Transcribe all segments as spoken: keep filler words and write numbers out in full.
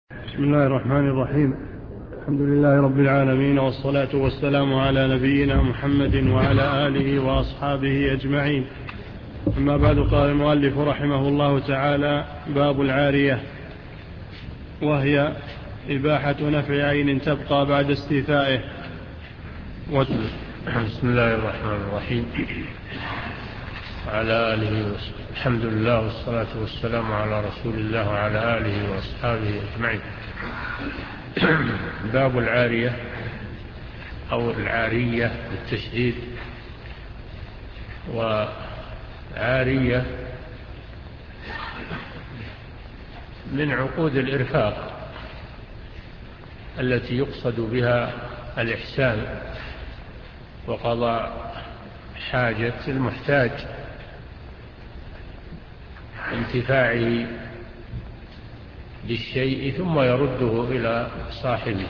بسم الله الرحمن الرحيم. الحمد لله رب العالمين، والصلاة والسلام على نبينا محمد وعلى آله وأصحابه أجمعين. أما بعد، قال المؤلف رحمه الله تعالى: باب العارية، وهي إباحة نفع عين تبقى بعد استيفائه. بسم الله الرحمن الرحيم. وعلى آله وصحبه. الحمد لله والصلاة والسلام على رسول الله وعلى آله وأصحابه أجمعين. باب العارية أو العارية بالتشديد. وعارية من عقود الإرفاق التي يقصد بها الإحسان وقضاء حاجة المحتاج، انتفاعه بالشيء ثم يرده إلى صاحبه،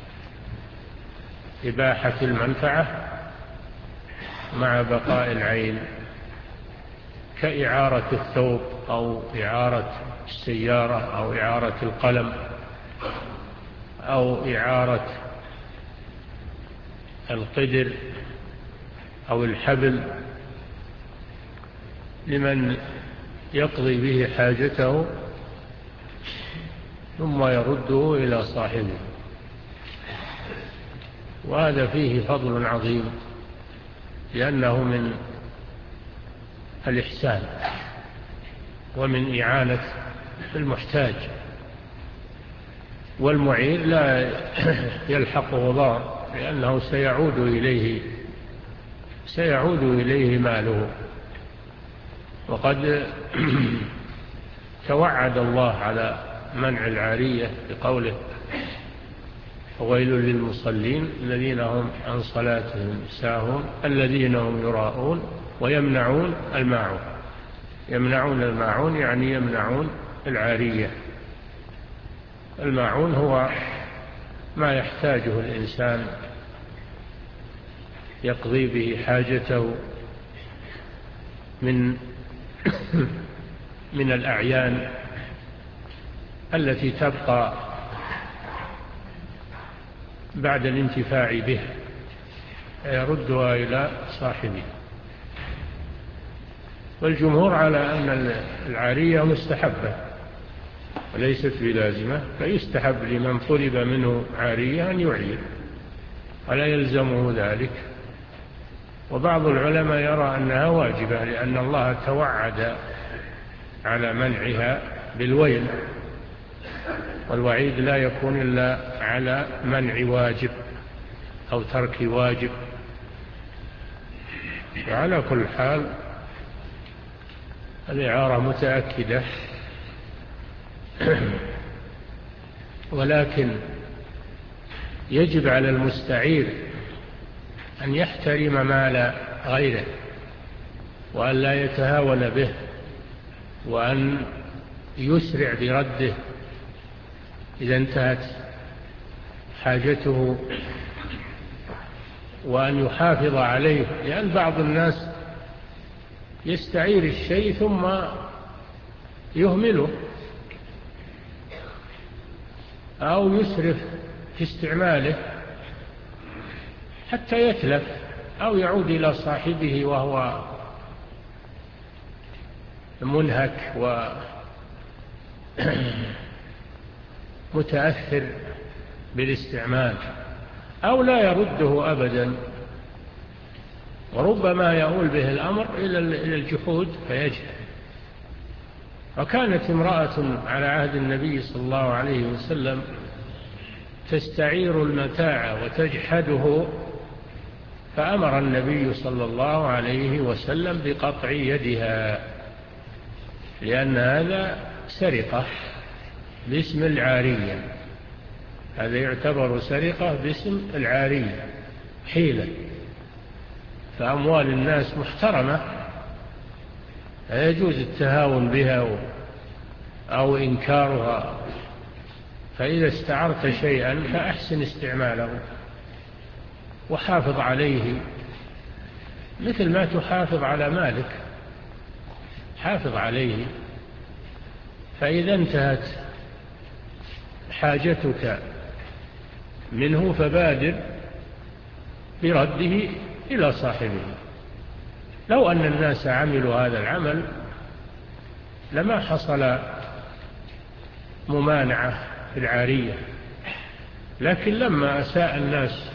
إباحة المنفعة مع بقاء العين، كإعارة الثوب أو إعارة السيارة أو إعارة القلم أو إعارة القدر أو الحبل لمن يقضي به حاجته ثم يرده إلى صاحبه. وهذا فيه فضل عظيم، لأنه من الإحسان ومن إعانة المحتاج، والمعير لا يلحقه ضار، لأنه سيعود إليه سيعود إليه ماله. وقد توعد الله على منع العارية بقوله: ويل للمصلين الذين هم عن صلاتهم ساهون الذين هم يراءون ويمنعون الماعون. يمنعون الماعون يعني يمنعون العارية. الماعون هو ما يحتاجه الإنسان يقضي به حاجته من من الأعيان التي تبقى بعد الانتفاع به، يردها إلى صاحبه. والجمهور على أن العارية مستحبة وليست بلازمة، فيستحب لمن طلب منه عارية أن يعير ولا يلزمه ذلك. وبعض العلماء يرى أنها واجبة، لأن الله توعد على منعها بالويل، والوعيد لا يكون إلا على منع واجب أو ترك واجب. وعلى كل حال الإعارة متأكدة، ولكن يجب على المستعير أن يحترم مال غيره، وأن لا يتهاون به، وأن يسرع برده إذا انتهت حاجته، وأن يحافظ عليه، لأن بعض الناس يستعير الشيء ثم يهمله أو يسرف في استعماله حتى يتلف أو يعود إلى صاحبه وهو منهك ومتأثر بالاستعمال، أو لا يرده أبدا، وربما يؤول به الأمر إلى الجحود فيجهل. وكانت امرأة على عهد النبي صلى الله عليه وسلم تستعير المتاع وتجحده، فأمر النبي صلى الله عليه وسلم بقطع يدها، لأن هذا سرقة باسم العارية. هذا يعتبر سرقة باسم العارية، حيلة، فأموال الناس محترمة، لا يجوز التهاون بها أو إنكارها. فإذا استعرت شيئا فأحسن استعماله وحافظ عليه مثل ما تحافظ على مالك، حافظ عليه. فإذا انتهت حاجتك منه فبادر برده إلى صاحبه. لو أن الناس عملوا هذا العمل لما حصل ممانعة في العارية، لكن لما أساء الناس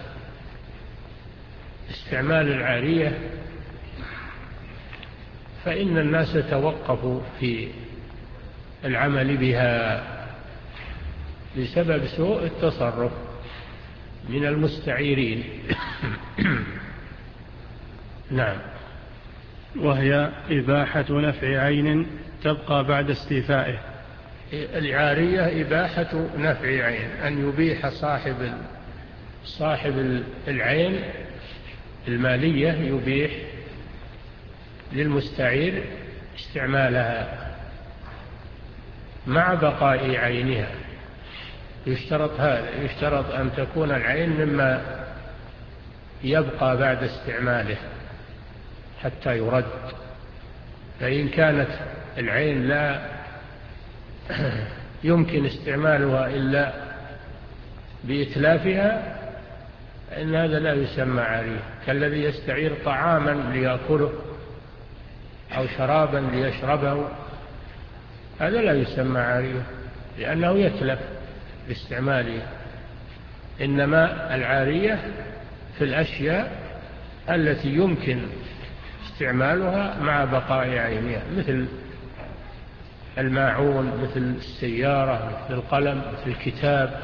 استعمال العارية فإن الناس توقفوا في العمل بها بسبب سوء التصرف من المستعيرين. نعم. وهي إباحة نفع عين تبقى بعد استيفائه. العارية إباحة نفع عين، أن يبيح صاحب صاحب العين المالية يبيح للمستعير استعمالها مع بقاء عينها. يشترط هذا، يشترط أن تكون العين مما يبقى بعد استعماله حتى يرد. فإن كانت العين لا يمكن استعمالها إلا بإتلافها فإن هذا لا يسمى عارية، كالذي يستعير طعاما ليأكله أو شرابا ليشربه، هذا لا يسمى عارية لأنه يتلف باستعماله. إنما العارية في الأشياء التي يمكن استعمالها مع بقاء عينها، مثل الماعون، مثل السيارة، مثل القلم، مثل الكتاب،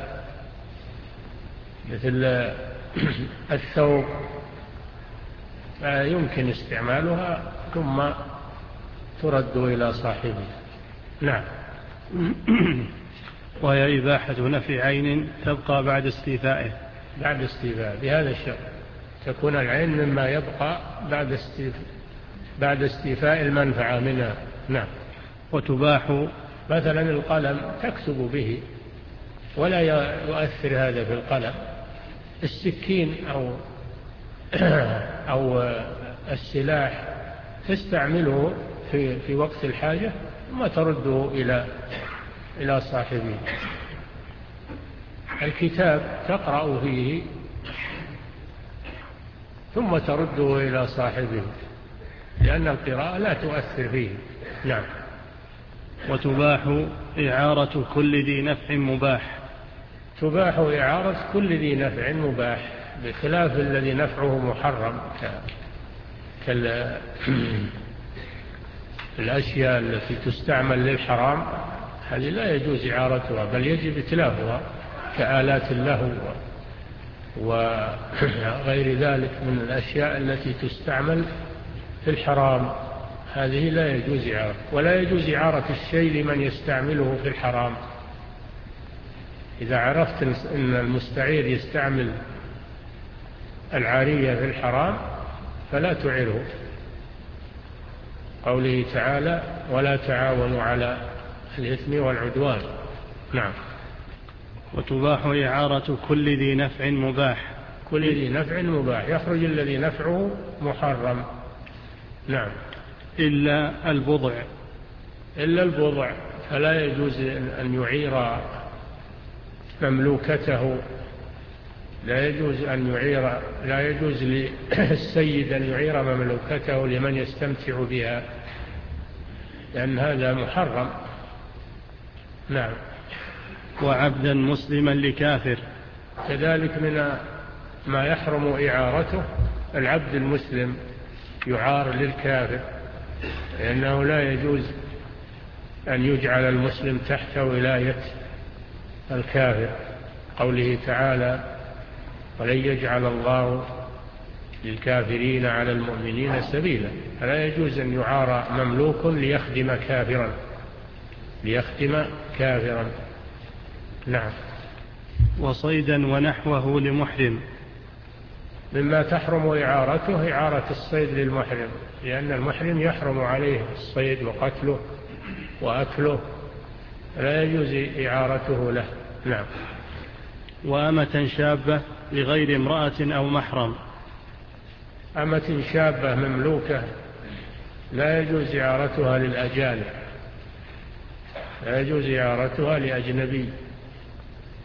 مثل الثوب، يمكن استعمالها ثم ترد إلى صاحبه. نعم. وهي إباحة نفع عين تبقى بعد استيفائه. بعد استيفاء بهذا الشرط تكون العين مما يبقى بعد استيفاء بعد استيفاء المنفعة منها. نعم. وتباح مثلا القلم تكتب به ولا يؤثر هذا في القلم. السكين أو أو السلاح تستعمله في في وقت الحاجة ثم ترده إلى إلى صاحبه. الكتاب تقرأ فيه ثم ترده إلى صاحبه لأن القراءة لا تؤثر فيه. نعم. وتباح إعارة كل ذي نفع مباح. تباح إعارة كل ذي نفع مباح بخلاف الذي نفعه محرم كالأشياء التي تستعمل للحرام، هذه لا يجوز إعارتها بل يجب إتلافها كآلات اللهو وغير ذلك من الأشياء التي تستعمل في الحرام، هذه لا يجوز إعارة. ولا يجوز إعارة الشيء لمن يستعمله في الحرام. إذا عرفت أن المستعير يستعمل العارية في الحرام فلا تعره. قوله تعالى ولا تعاونوا على الإثم والعدوان. نعم. وتباح إعارة كل ذي نفع مباح. كل ذي نفع مباح، يخرج الذي نفعه محرم. نعم. إلا البضع. إلا البضع فلا يجوز أن يعير مملوكته، لا يجوز أن يعير لا يجوز للسيد أن يعير مملوكته لمن يستمتع بها لأن هذا محرم. نعم. وعبدا مسلما لكافر. كذلك من ما يحرم إعارته العبد المسلم يعار للكافر، لأنه لا يجوز أن يجعل المسلم تحت ولاية الكافر. قوله تعالى ولن يجعل الله للكافرين على المؤمنين سبيلا، فلا يجوز أن يعار مملوك ليخدم كافرا ليخدم كافرا. نعم. وصيدا ونحوه لمحرم. مما تحرم إعارته إعارة الصيد للمحرم، لأن المحرم يحرم عليه الصيد وقتله وأكله، لا يجوز إعارته له. نعم. وأمة شابة لغير امرأة أو محرم. أمة شابة مملوكة لا يجوز إعارتها للأجانب، لا يجوز إعارتها لأجنبي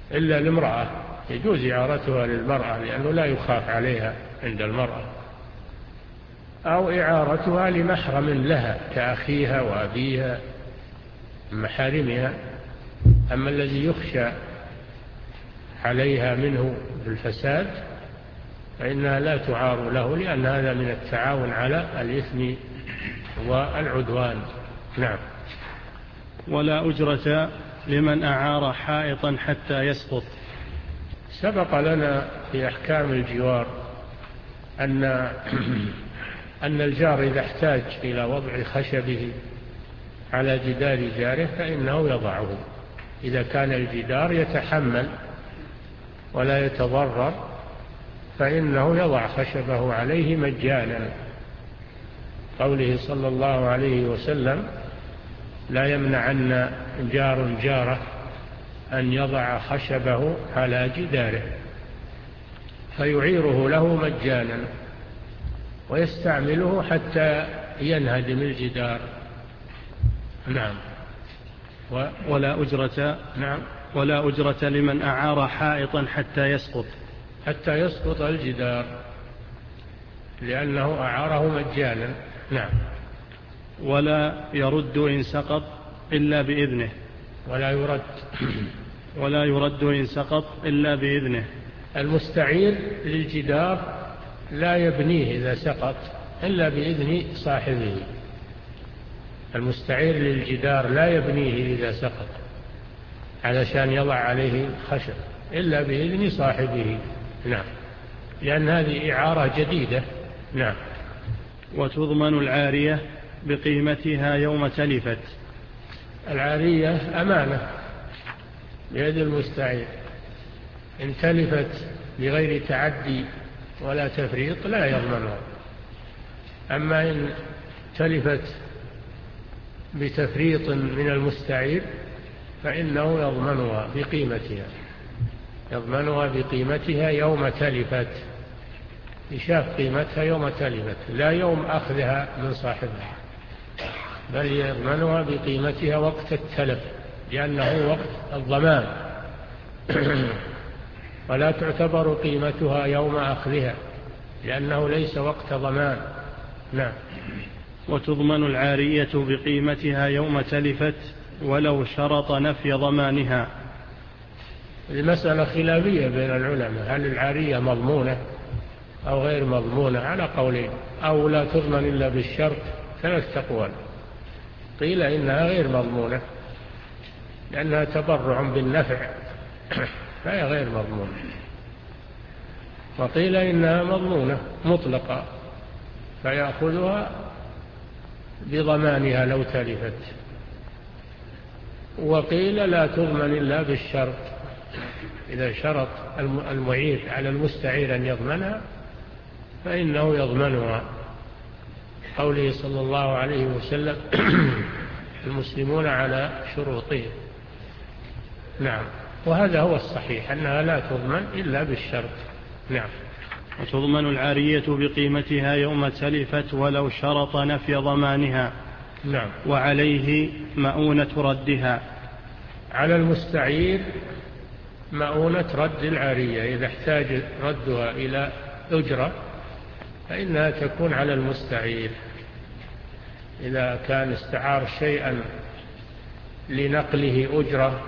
إلا لامرأة، يجوز إعارتها للمرأة لأنه لا يخاف عليها عند المرأة، أو إعارتها لمحرم لها كأخيها وأبيها محارمها. أما الذي يخشى عليها منه بالفساد فإنها لا تعار له، لأن هذا من التعاون على الإثم والعدوان. نعم. ولا أجرة لمن أعار حائطا حتى يسقط. سبق لنا في أحكام الجوار أن أن الجار إذا احتاج إلى وضع خشبه على جدار جاره فإنه يضعه، إذا كان الجدار يتحمل ولا يتضرر فإنه يضع خشبه عليه مجانا، قوله صلى الله عليه وسلم: لا يمنعن جار جاره أن يضع خشبه على جداره، فيعيره له مجانا ويستعمله حتى ينهدم الجدار. نعم. و... ولا أجرة نعم. ولا أجرة لمن أعار حائطا حتى يسقط. حتى يسقط الجدار لأنه أعاره مجانا. نعم. ولا يرد إن سقط إلا بإذنه. ولا يرد ولا يرد إن سقط إلا بإذنه. المستعير للجدار لا يبنيه إذا سقط إلا بإذن صاحبه. المستعير للجدار لا يبنيه إذا سقط علشان يضع عليه خشب إلا بإذن صاحبه. نعم. لأن هذه إعارة جديدة. نعم. وتضمن العارية بقيمتها يوم تلفت. العارية أمانة بيد المستعير، إن تلفت بغير تعدي ولا تفريط لا يضمنها. أما إن تلفت بتفريط من المستعير فإنه يضمنها بقيمتها يضمنها بقيمتها يوم تلفت، يشاف قيمتها يوم تلفت لا يوم أخذها من صاحبها، بل يضمنها بقيمتها وقت التلف لأنه وقت الضمان ولا تعتبر قيمتها يوم أخذها لأنه ليس وقت ضمان. نعم. وتضمن العارية بقيمتها يوم تلفت ولو شرط نفي ضمانها. المسألة خلافية بين العلماء، هل العارية مضمونة أو غير مضمونة على قولين، أو لا تضمن إلا بالشرط، ثلاث أقوال. قيل إنها غير مضمونة لأنها تبرع بالنفع فهي غير مضمونة، وقيل إنها مضمونة مطلقة فيأخذها بضمانها لو تلفت، وقيل لا تضمن إلا بالشرط، إذا شرط المعير على المستعير أن يضمنها فإنه يضمنها، قوله صلى الله عليه وسلم: المسلمون على شروطهم. نعم. وهذا هو الصحيح أنها لا تضمن إلا بالشرط. نعم. وتضمن العارية بقيمتها يوم تلفت ولو شرط نفي ضمانها. نعم. وعليه مؤونة ردها. على المستعير مؤونة رد العارية، إذا احتاج ردها إلى أجرة فإنها تكون على المستعير، إذا كان استعار شيئا لنقله أجرة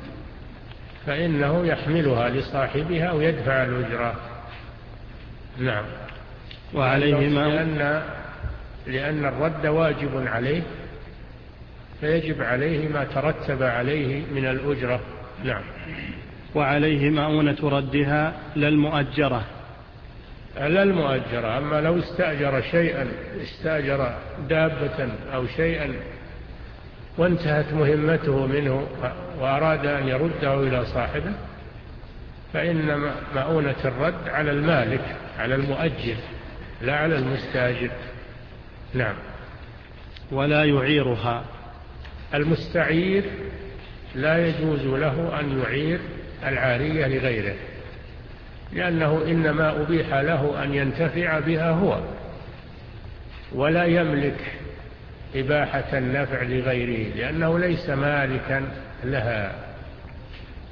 فإنه يحملها لصاحبها ويدفع الأجرة. نعم. وعليهما لأن, لأن الرد واجب عليه فيجب عليه ما ترتب عليه من الأجرة. نعم. وعليه مؤونة ردها للمؤجرة. لا المؤجرة، أما لو استأجر شيئا، استأجر دابة أو شيئا وانتهت مهمته منه وأراد أن يرده إلى صاحبه فإن مؤونة الرد على المالك، على المؤجر، لا على المستأجر. نعم. ولا يعيرها. المستعير لا يجوز له أن يعير العارية لغيره، لأنه إنما أبيح له أن ينتفع بها هو، ولا يملك إباحة النفع لغيره، لأنه ليس مالكا لها،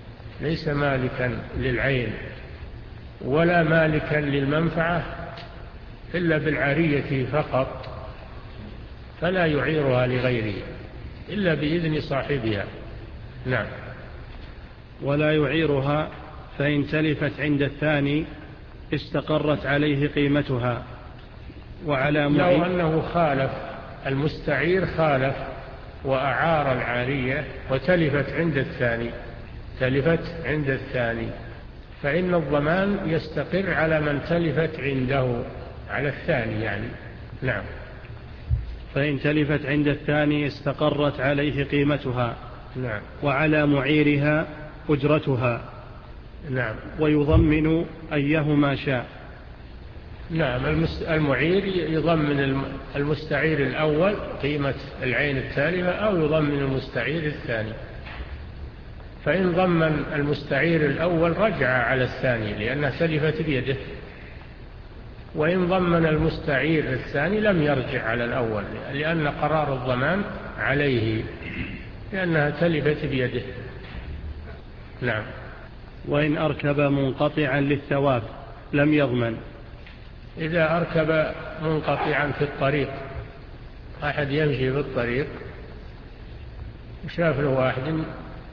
ليس مالكا للعين ولا مالكا للمنفعة إلا بالعارية فقط، فلا يعيرها لغيره إلا بإذن صاحبها. نعم. ولا يعيرها فإن تلفت عند الثاني استقرت عليه قيمتها. وعلى معين لو أنه خالف المستعير، خالف وأعار العارية وتلفت عند الثاني، تلفت عند الثاني، فإن الضمان يستقر على من تلفت عنده، على الثاني يعني. نعم. فإن تلفت عند الثاني استقرت عليه قيمتها. نعم. وعلى معيرها أجرتها. نعم. ويضمن أيهما شاء. نعم. المعير يضمن المستعير الأول قيمة العين التالفة، أو يضمن المستعير الثاني. فإن ضمن المستعير الأول رجع على الثاني لأنها تلفت بيده، وإن ضمن المستعير الثاني لم يرجع على الأول لأن قرار الضمان عليه لأنها تلفت بيده. نعم. وإن أركب منقطعا للثواب لم يضمن. إذا أركب منقطعا في الطريق، أحد يمشي في الطريق وشاف له واحد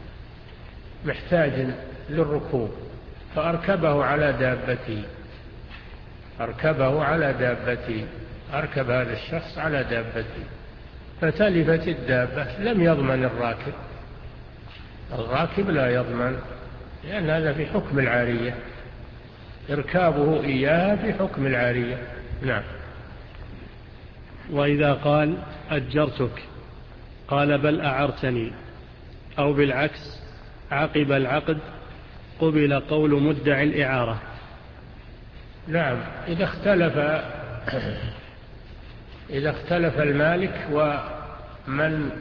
محتاج للركوب فأركبه على دابته، أركبه على دابته، أركب هذا الشخص على دابته فتلفت الدابة، لم يضمن الراكب، الراكب لا يضمن لأن هذا في حكم العارية، إركابه إياها في حكم العارية. نعم. وإذا قال أجرتك قال بل أعرتني، أو بالعكس عقب العقد قبل قول مدعي الإعارة. نعم. إذا اختلف إذا اختلف المالك ومن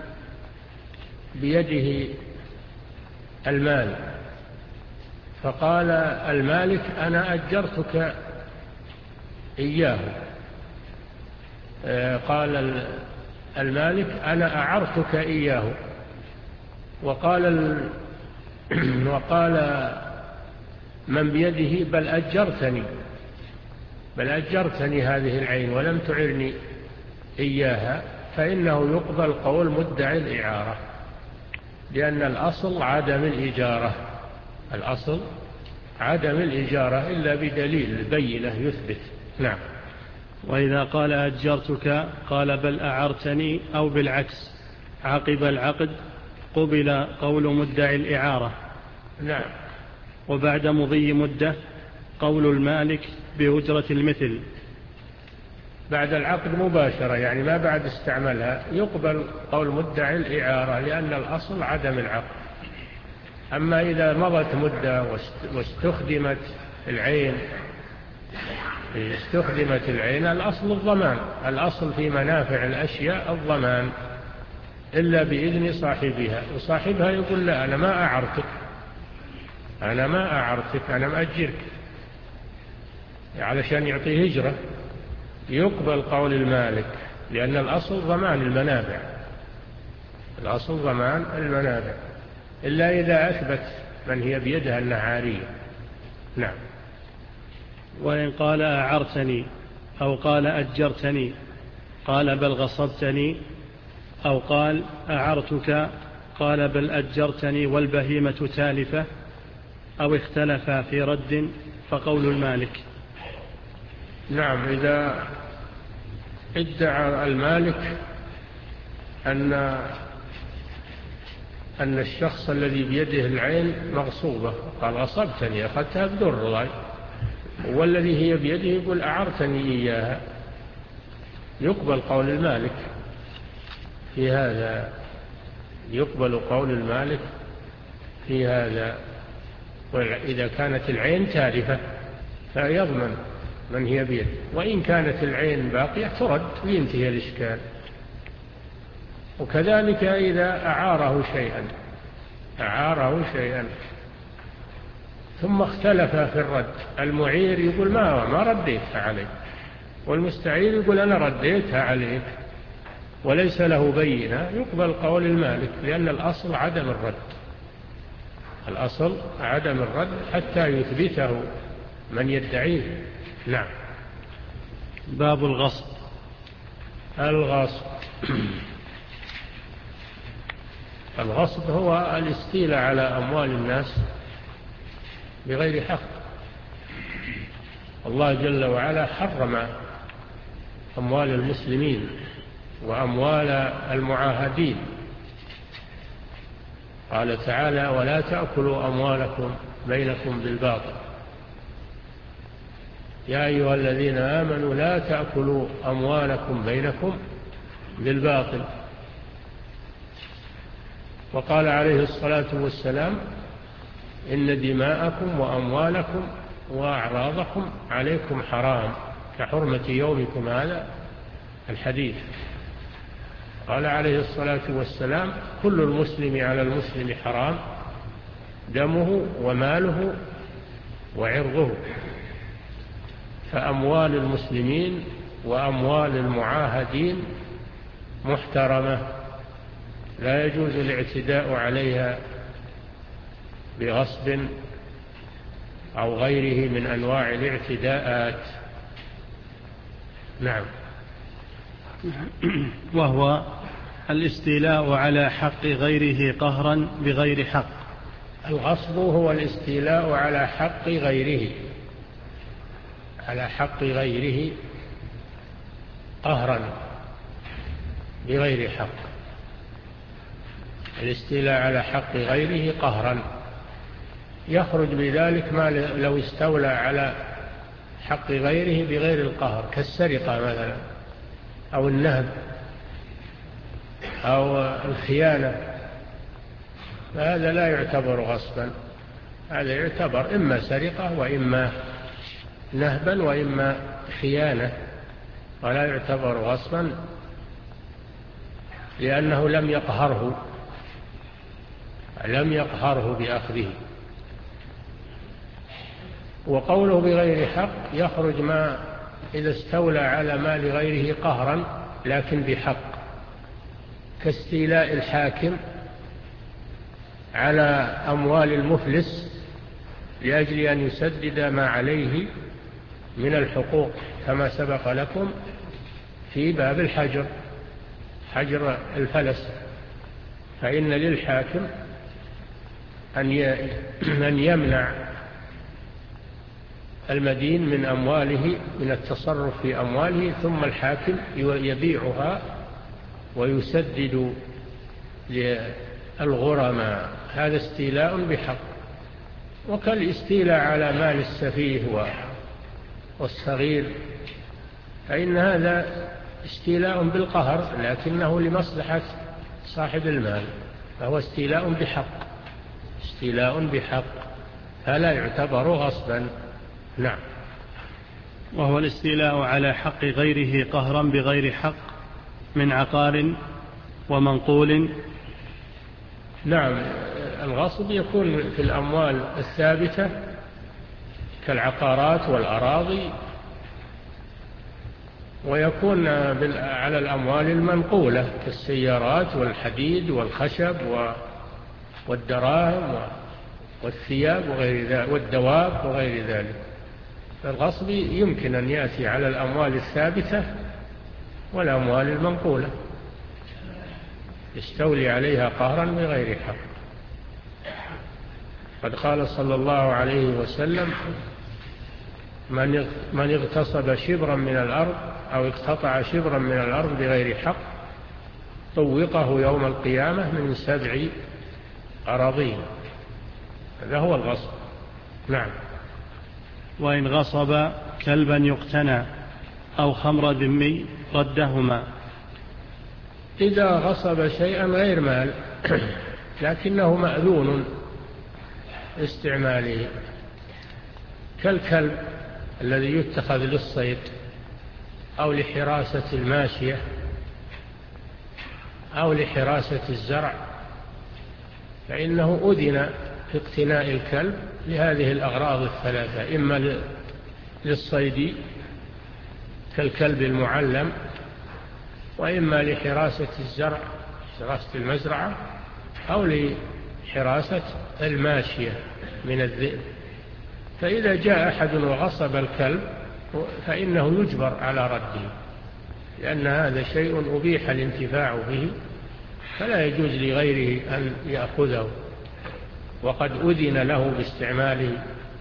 بيده المال، فقال المالك أنا أجرتك إياه، قال المالك أنا أعرتك إياه، وقال ال... وقال من بيده بل أجرتني، بل أجرتني هذه العين ولم تعرني إياها، فإنه يقبل قول مدعي الإعارة، لأن الأصل عدم الإجارة، الأصل عدم الإجارة إلا بدليل بينة يثبت. نعم. وإذا قال أجرتك قال بل أعرتني، أو بالعكس عقب العقد قبل قول مدعي الإعارة. نعم. وبعد مضي مدة قول المالك بأجرة المثل. بعد العقد مباشرة يعني ما بعد استعملها يقبل قول مدعي الإعارة، لأن الأصل عدم العقد. أما إذا مضت مدة واستخدمت العين استخدمت العين الأصل الضمان، الأصل في منافع الأشياء الضمان إلا بإذن صاحبها، وصاحبها يقول لا أنا ما أعرتك، أنا ما أعرتك، أنا مأجرك، علشان يعطيه هجرة. يقبل قول المالك لأن الأصل ضمان المنافع، الأصل ضمان المنافع، إلا إذا أثبت من هي بيدها النعارية. نعم. وإن قال أعرتني أو قال أجرتني قال بل غصبتني، أو قال أعرتك قال بل أجرتني والبهيمة تالفة، أو اختلفا في رد فقول المالك. نعم. إذا ادعى المالك أن أن الشخص الذي بيده العين مغصوبة، قال غصبتني أخذتها بدون رضاي، والذي هي بيده يقول أعرتني إياها، يقبل قول المالك في هذا، يقبل قول المالك في هذا. وإذا كانت العين تالفة فيضمن من هي بيده، وإن كانت العين باقية ترد وينتهي الإشكال. وكذلك إذا أعاره شيئا أعاره شيئا ثم اختلف في الرد، المعير يقول ما ما رديتها عليك، والمستعير يقول أنا رديتها عليك، وليس له بينة، يقبل قول المالك لأن الأصل عدم الرد، الأصل عدم الرد حتى يثبته من يدعيه. نعم. باب الغصب. الغصب الغصب هو الاستيلاء على أموال الناس بغير حق. الله جل وعلا حرم أموال المسلمين وأموال المعاهدين. قال تعالى: ولا تأكلوا أموالكم بينكم بالباطل. يا أيها الذين آمنوا لا تأكلوا أموالكم بينكم بالباطل. وقال عليه الصلاة والسلام: إن دماءكم وأموالكم وأعراضكم عليكم حرام كحرمة يومكم هذا. الحديث. قال عليه الصلاة والسلام: كل المسلم على المسلم حرام دمه وماله وعرضه. فأموال المسلمين وأموال المعاهدين محترمة، لا يجوز الاعتداء عليها بغصب أو غيره من أنواع الاعتداءات. نعم. وهو الاستيلاء على حق غيره قهرا بغير حق. الغصب هو الاستيلاء على حق غيره على حق غيره قهرا بغير حق. الاستيلاء على حق غيره قهرا يخرج بذلك ما لو استولى على حق غيره بغير القهر، كالسرقة مثلا أو النهب أو الخيانة، فهذا لا يعتبر غصبا، هذا يعتبر إما سرقة وإما نهبا وإما خيانة، ولا يعتبر غصبا لأنه لم يقهره لم يقهره بأخذه. وقوله بغير حق يخرج ما إذا استولى على مال غيره قهرا لكن بحق، كاستيلاء الحاكم على أموال المفلس لأجل أن يسدد ما عليه من الحقوق، كما سبق لكم في باب الحجر، حجر الفلس. فإن للحاكم أن يمنع المدين من أمواله، من التصرف في أمواله، ثم الحاكم يبيعها ويسدد للغرماء. هذا استيلاء بحق. وكالاستيلاء على مال السفيه والصغير فإن هذا استيلاء بالقهر لكنه لمصلحة صاحب المال، فهو استيلاء بحق استيلاء بحق فلا يعتبر غصبا. نعم. وهو الاستيلاء على حق غيره قهرا بغير حق من عقار ومنقول. نعم. الغصب يكون في الأموال الثابتة كالعقارات والأراضي، ويكون على الأموال المنقولة كالسيارات والحديد والخشب والدراهم والثياب وغير ذلك والدواب وغير ذلك. فالغصب يمكن أن يأتي على الأموال الثابتة والأموال المنقولة، يستولي عليها قهرا بغير حق. قد قال صلى الله عليه وسلم: من اغتصب شبرا من الأرض أو اقتطع شبرا من الأرض بغير حق طوقه يوم القيامة من سبع أراضين. هذا هو الغصب. نعم. وإن غصب كلبا يقتنى أو خمر ذمي ردهما. إذا غصب شيئا غير مال لكنه مأذون استعماله، كالكلب الذي يتخذ للصيد أو لحراسة الماشية أو لحراسة الزرع، فإنه أذن في اقتناء الكلب لهذه الأغراض الثلاثة: إما للصيد كالكلب المعلم، وإما لحراسة الزرع، حراسة المزرعة، أو حراسة الماشية من الذئب. فإذا جاء أحد وغصب الكلب فإنه يجبر على رده، لأن هذا شيء أبيح الانتفاع به، فلا يجوز لغيره أن يأخذه وقد أذن له باستعماله.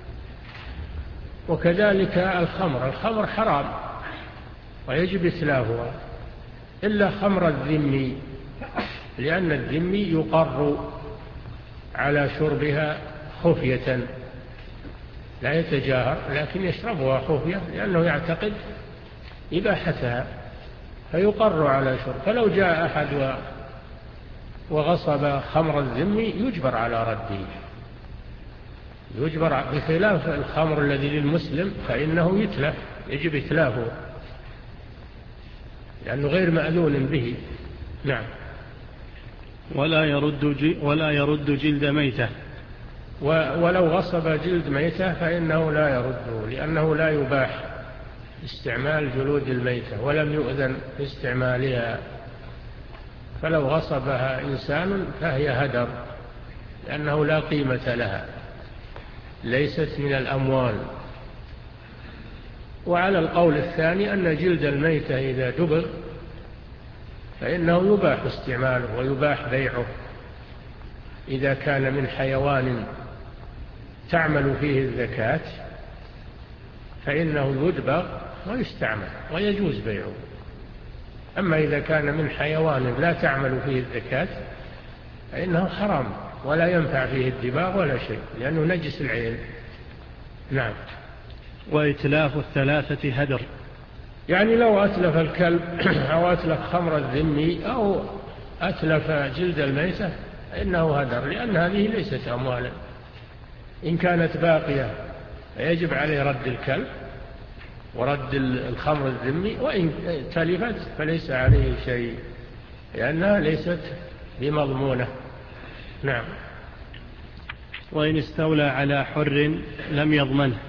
وكذلك الخمر، الخمر حرام ويجب إتلافها إلا خمر الذمي، لأن الذمي يقر على شربها خفية، لا يتجاهر لكن يشربها خفية لأنه يعتقد إباحتها فيقر على شرب. فلو جاء أحد وغصب خمر الذمي يجبر على رده، يجبر، بخلاف الخمر الذي للمسلم فإنه يتلف، يجب إتلافه لأنه غير مأذون به. نعم. ولا يرد ولا يرد جلد ميتة، ولو غصب جلد ميتة فإنه لا يرده، لأنه لا يباح استعمال جلود الميتة ولم يؤذن في استعمالها. فلو غصبها إنسان فهي هدر، لأنه لا قيمة لها، ليست من الأموال. وعلى القول الثاني أن جلد الميتة إذا دبغ فإنه يباح استعماله ويباح بيعه إذا كان من حيوان تعمل فيه الزكاة، فإنه يدبغ ويستعمل ويجوز بيعه. أما إذا كان من حيوان لا تعمل فيه الزكاة فإنه حرام ولا ينفع فيه الدباغ ولا شيء، لأنه نجس العين. نعم. وإتلاف الثلاثة هدر، يعني لو أتلف الكلب أو أتلف خمر الذمي أو أتلف جلد الميتة إنه هدر، لأن هذه ليست أموالا. إن كانت باقية فيجب عليه رد الكلب ورد الخمر الذمي، وإن تلفت فليس عليه شيء لأنها ليست بمضمونة. نعم. وإن استولى على حر لم يضمنه،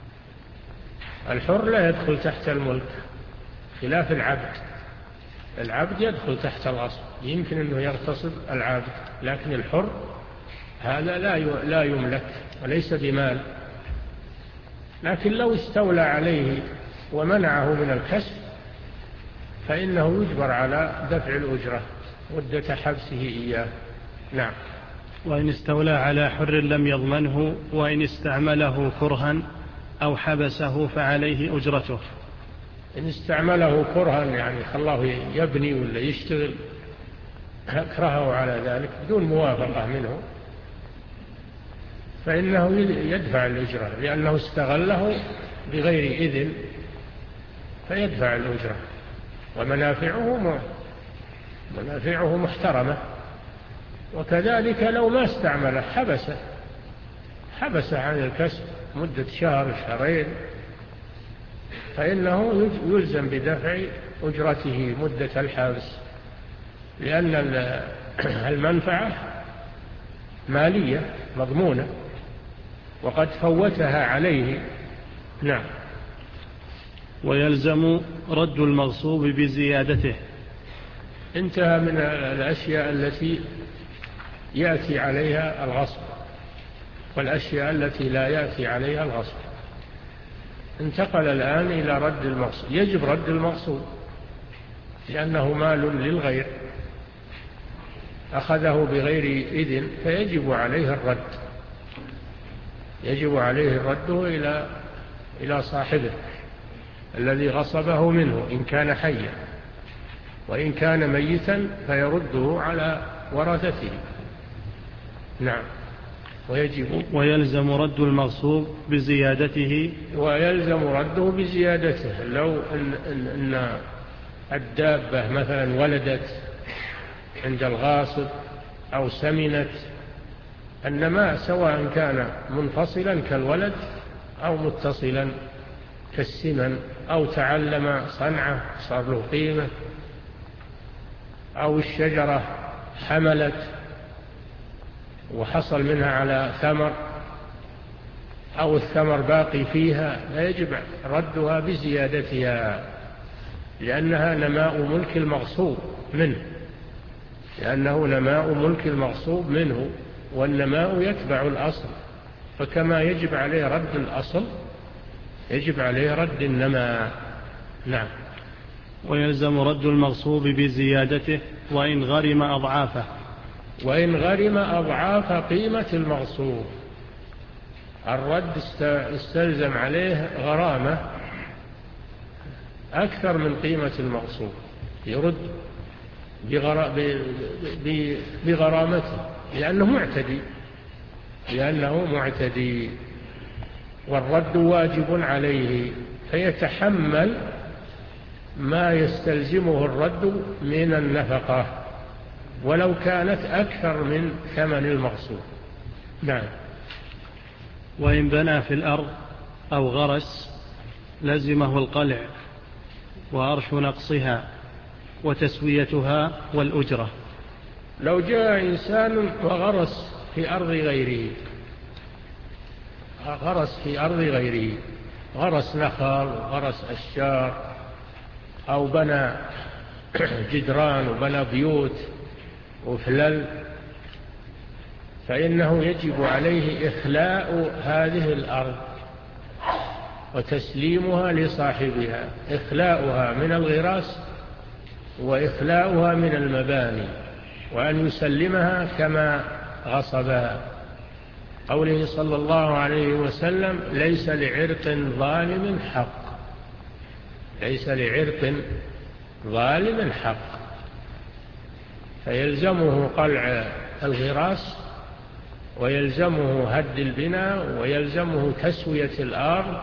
الحر لا يدخل تحت الملك خلاف العبد، العبد يدخل تحت الغصب، يمكن أنه يغتصب العبد، لكن الحر هذا لا يملك وليس بمال. لكن لو استولى عليه ومنعه من الكسب فإنه يجبر على دفع الأجرة مدة حبسه إياه. نعم. وإن استولى على حر لم يضمنه، وإن استعمله كرها أو حبسه فعليه أجرته. إن استعمله كرها يعني خلاه يبني ولا يشتغل، أكرهه على ذلك بدون موافقة منه، فإنه يدفع الأجرة لأنه استغله بغير إذن، فيدفع الأجرة. ومنافعه منافعه محترمة. وكذلك لو ما استعمله حبسه حبس عن الكسب مدة شهر شهرين فإنه يلزم بدفع أجرته مدة الحبس، لأن المنفعة مالية مضمونة وقد فوتها عليه. نعم. ويلزم رد المغصوب بزيادته. انتهى من الأشياء التي يأتي عليها الغصب والأشياء التي لا يأتي عليها الغصب. انتقل الآن إلى رد المغصوب. يجب رد المغصوب لأنه مال للغير أخذه بغير إذن، فيجب عليه الرد، يجب عليه رده إلى إلى صاحبه الذي غصبه منه إن كان حيا، وإن كان ميتا فيرده على ورثته. نعم. ويجب ويلزم رد المغصوب بزيادته. ويلزم رده بزيادته. لو أن, أن, أن الدابة مثلا ولدت عند الغاصب أو سمنت، النماء سواء كان منفصلا كالولد أو متصلا كالسمن، أو تعلم صنعة صار له قيمة، أو الشجرة حملت وحصل منها على ثمر، أو الثمر باقي فيها، لا يجب ردها بزيادتها لأنها نماء ملك المغصوب منه، لأنه نماء ملك المغصوب منه والنماء يتبع الأصل، فكما يجب عليه رد الأصل يجب عليه رد النماء. نعم. ويلزم رد المغصوب بزيادته وإن غرم أضعافه وإن غرم أضعاف قيمة المغصوب. الرد استلزم عليه غرامة أكثر من قيمة المغصوب، يرد بغرامته لأنه معتدي لأنه معتدي والرد واجب عليه، فيتحمل ما يستلزمه الرد من النفقة ولو كانت أكثر من ثمن المغصوب. نعم. وإن بنى في الأرض أو غرس لزمه القلع وأرش نقصها وتسويتها والأجرة. لو جاء إنسان وغرس في أرض غيره غرس في أرض غيره غرس نخل وغرس أشجار أو بنى جدران وبنى بيوت وفلل، فإنه يجب عليه إخلاء هذه الأرض وتسليمها لصاحبها، إخلاؤها من الغراس وإخلاؤها من المباني، وأن يسلمها كما غصبها. قوله صلى الله عليه وسلم: ليس لعرق ظالم حق ليس لعرق ظالم حق. فيلزمه قلع الغراس ويلزمه هد البناء ويلزمه تسوية الأرض،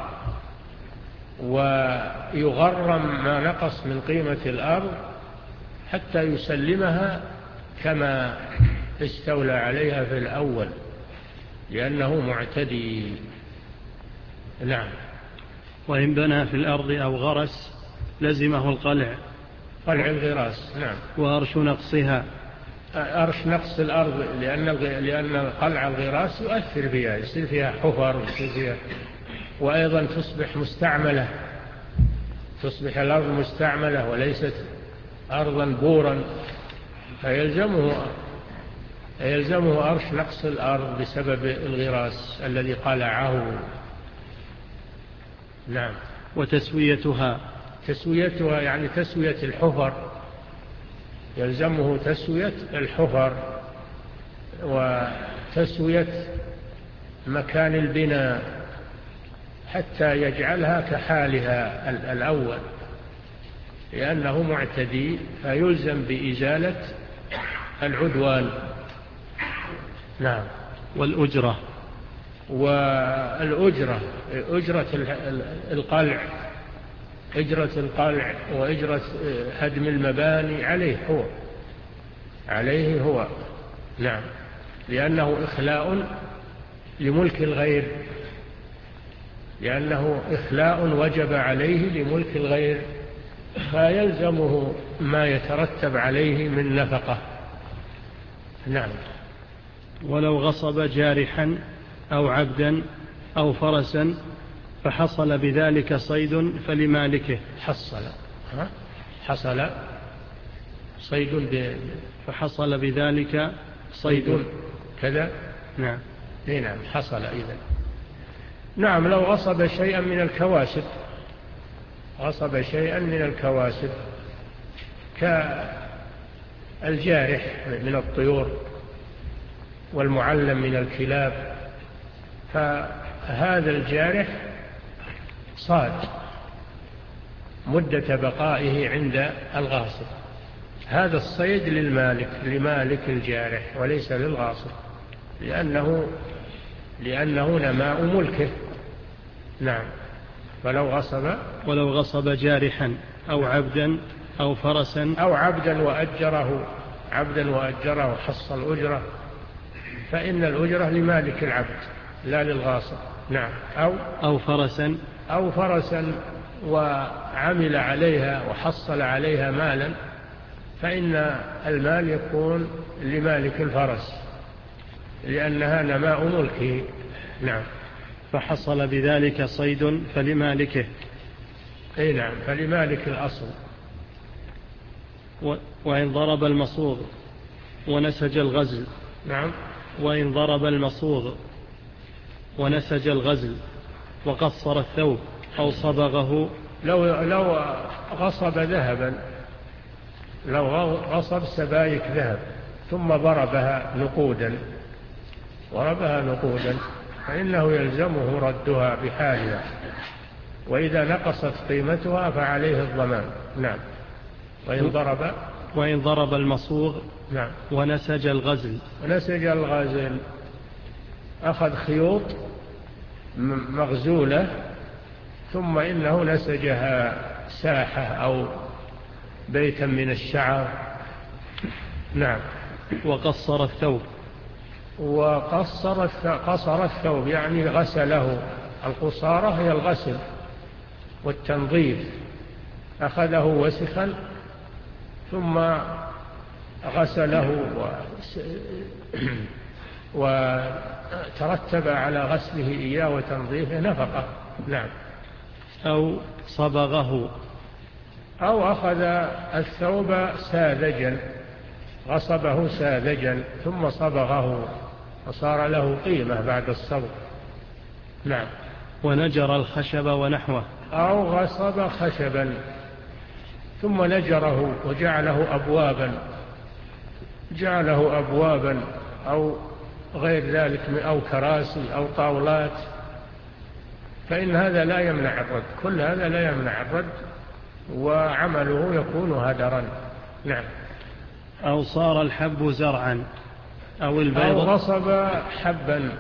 ويغرم ما نقص من قيمة الأرض حتى يسلمها كما استولى عليها في الأول لأنه معتدي. نعم. وإن بنى في الأرض أو غرس لزمه القلع قلع الغراس. نعم. وأرش نقصها. أرش نقص الأرض لأن لأن قلع الغراس يؤثر فيها، يصير فيها حفر يصير فيها، وأيضا تصبح مستعملة تصبح الأرض مستعملة وليست أرضا بورا، فيلزمه يلزمه أرش نقص الأرض بسبب الغراس الذي قلعه. نعم. وتسويتها. تسويتها يعني تسوية الحفر، يلزمه تسوية الحفر وتسوية مكان البناء حتى يجعلها كحالها الأول لأنه معتدي، فيلزم بإزالة العدوان. نعم. والأجرة. والأجرة أجرة القلع أجرة القلع وأجرة هدم المباني عليه هو عليه هو نعم، لأنه إخلاء لملك الغير لأنه إخلاء وجب عليه لملك الغير، فيلزمه ما يترتب عليه من نفقة. نعم. ولو غصب جارحا أو عبدا أو فرسا فحصل بذلك صيد فلمالكه. حصل ها؟ حصل صيد ب... فحصل بذلك صيد كذا. نعم. اي نعم حصل إذن. نعم. لو غصب شيئا من الكواسب غصب شيئا من الكواسب كالجارح من الطيور والمعلم من الكلاب، فهذا الجارح صاد مدة بقائه عند الغاصب، هذا الصيد للمالك لمالك الجارح وليس للغاصب لأنه لأنه نماء ملكه. نعم. ولو غصب ولو غصب جارحا أو عبدا أو فرسا أو عبدا وأجره عبدا وأجره حصل أجره، فإن الأجرة لمالك العبد لا للغاصب. نعم. أو أو فرسا أو فرسا وعمل عليها وحصل عليها مالا، فإن المال يكون لمالك الفرس لأنها نماء ملكه. نعم. فحصل بذلك صيد فلمالكه. أي نعم، فلمالك الأصل. وإن ضرب المصوغ ونسج الغزل. نعم. وإن ضرب المصوغ ونسج الغزل وقصر الثوب أو صبغه. لو, لو غصب ذهبا، لو غصب سبايك ذهب ثم ضربها نقودا ضربها نقودا فإنه يلزمه ردها بحالها، وإذا نقصت قيمتها فعليه الضمان. نعم. وإن ضرب وإن ضرب المصوغ نعم ونسج الغزل ونسج الغزل، أخذ خيوط مغزولة ثم إنه نسجها ساحة أو بيتا من الشعر. نعم. وقصر الثوب وقصر قصر الثوب يعني غسله. القصارة هي الغسل والتنظيف. أخذه وسخا ثم غسله وترتب على غسله إياه وتنظيفه نفقة. نعم. أو صبغه، أو أخذ الثوب ساذجا، غصبه ساذجا ثم صبغه وصار له قيمة بعد الصبغ. نعم. ونجر الخشب ونحوه، أو غصب خشبا ثم نجره وجعله أبوابا جعله أبوابا أو غير ذلك أو كراسي أو طاولات، فإن هذا لا يمنع الرد. كل هذا لا يمنع الرد وعمله يكون هدرا. نعم. أو صار الحب زرعا أو البيض، أو غصب حبا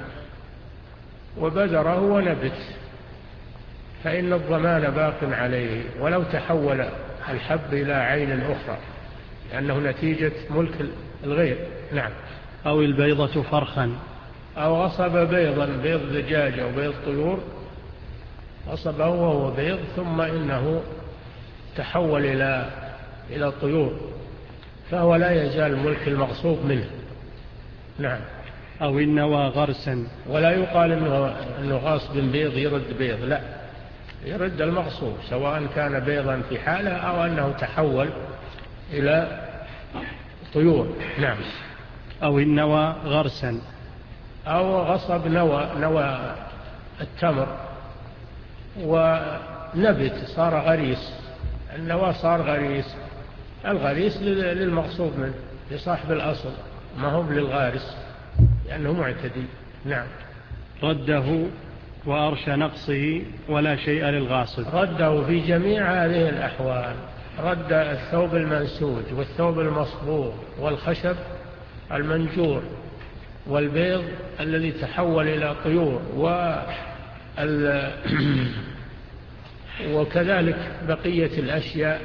وبذره ونبت فإن الضمان باق عليه ولو تحول الحب إلى عين أخرى لأنه نتيجة ملك الغير. نعم. أو البيضة فرخا، أو غصب بيضا، بيض دجاج أو بيض طيور، غصبه وهو بيض ثم إنه تحول إلى إلى الطيور فهو لا يزال ملك المغصوب منه. نعم. أو النوى غرسا، ولا يقال إنه, إنه غاصب بيض يرد بيض، لا، يرد المغصوب سواء كان بيضا في حالة أو أنه تحول إلى طيور. نعم. أو النوى غرسا، أو غصب نوى نوى التمر ونبت صار غريس، النوى صار غريس، الغريس للمغصوب منه لصاحب الأصل ما هو للغارس لأنه معتدي. نعم. رده وأرش نقصه ولا شيء للغاصب، رده في جميع هذه الأحوال، رد الثوب المنسوج والثوب المصبوغ والخشب المنجور والبيض الذي تحول إلى طيور وكذلك بقية الأشياء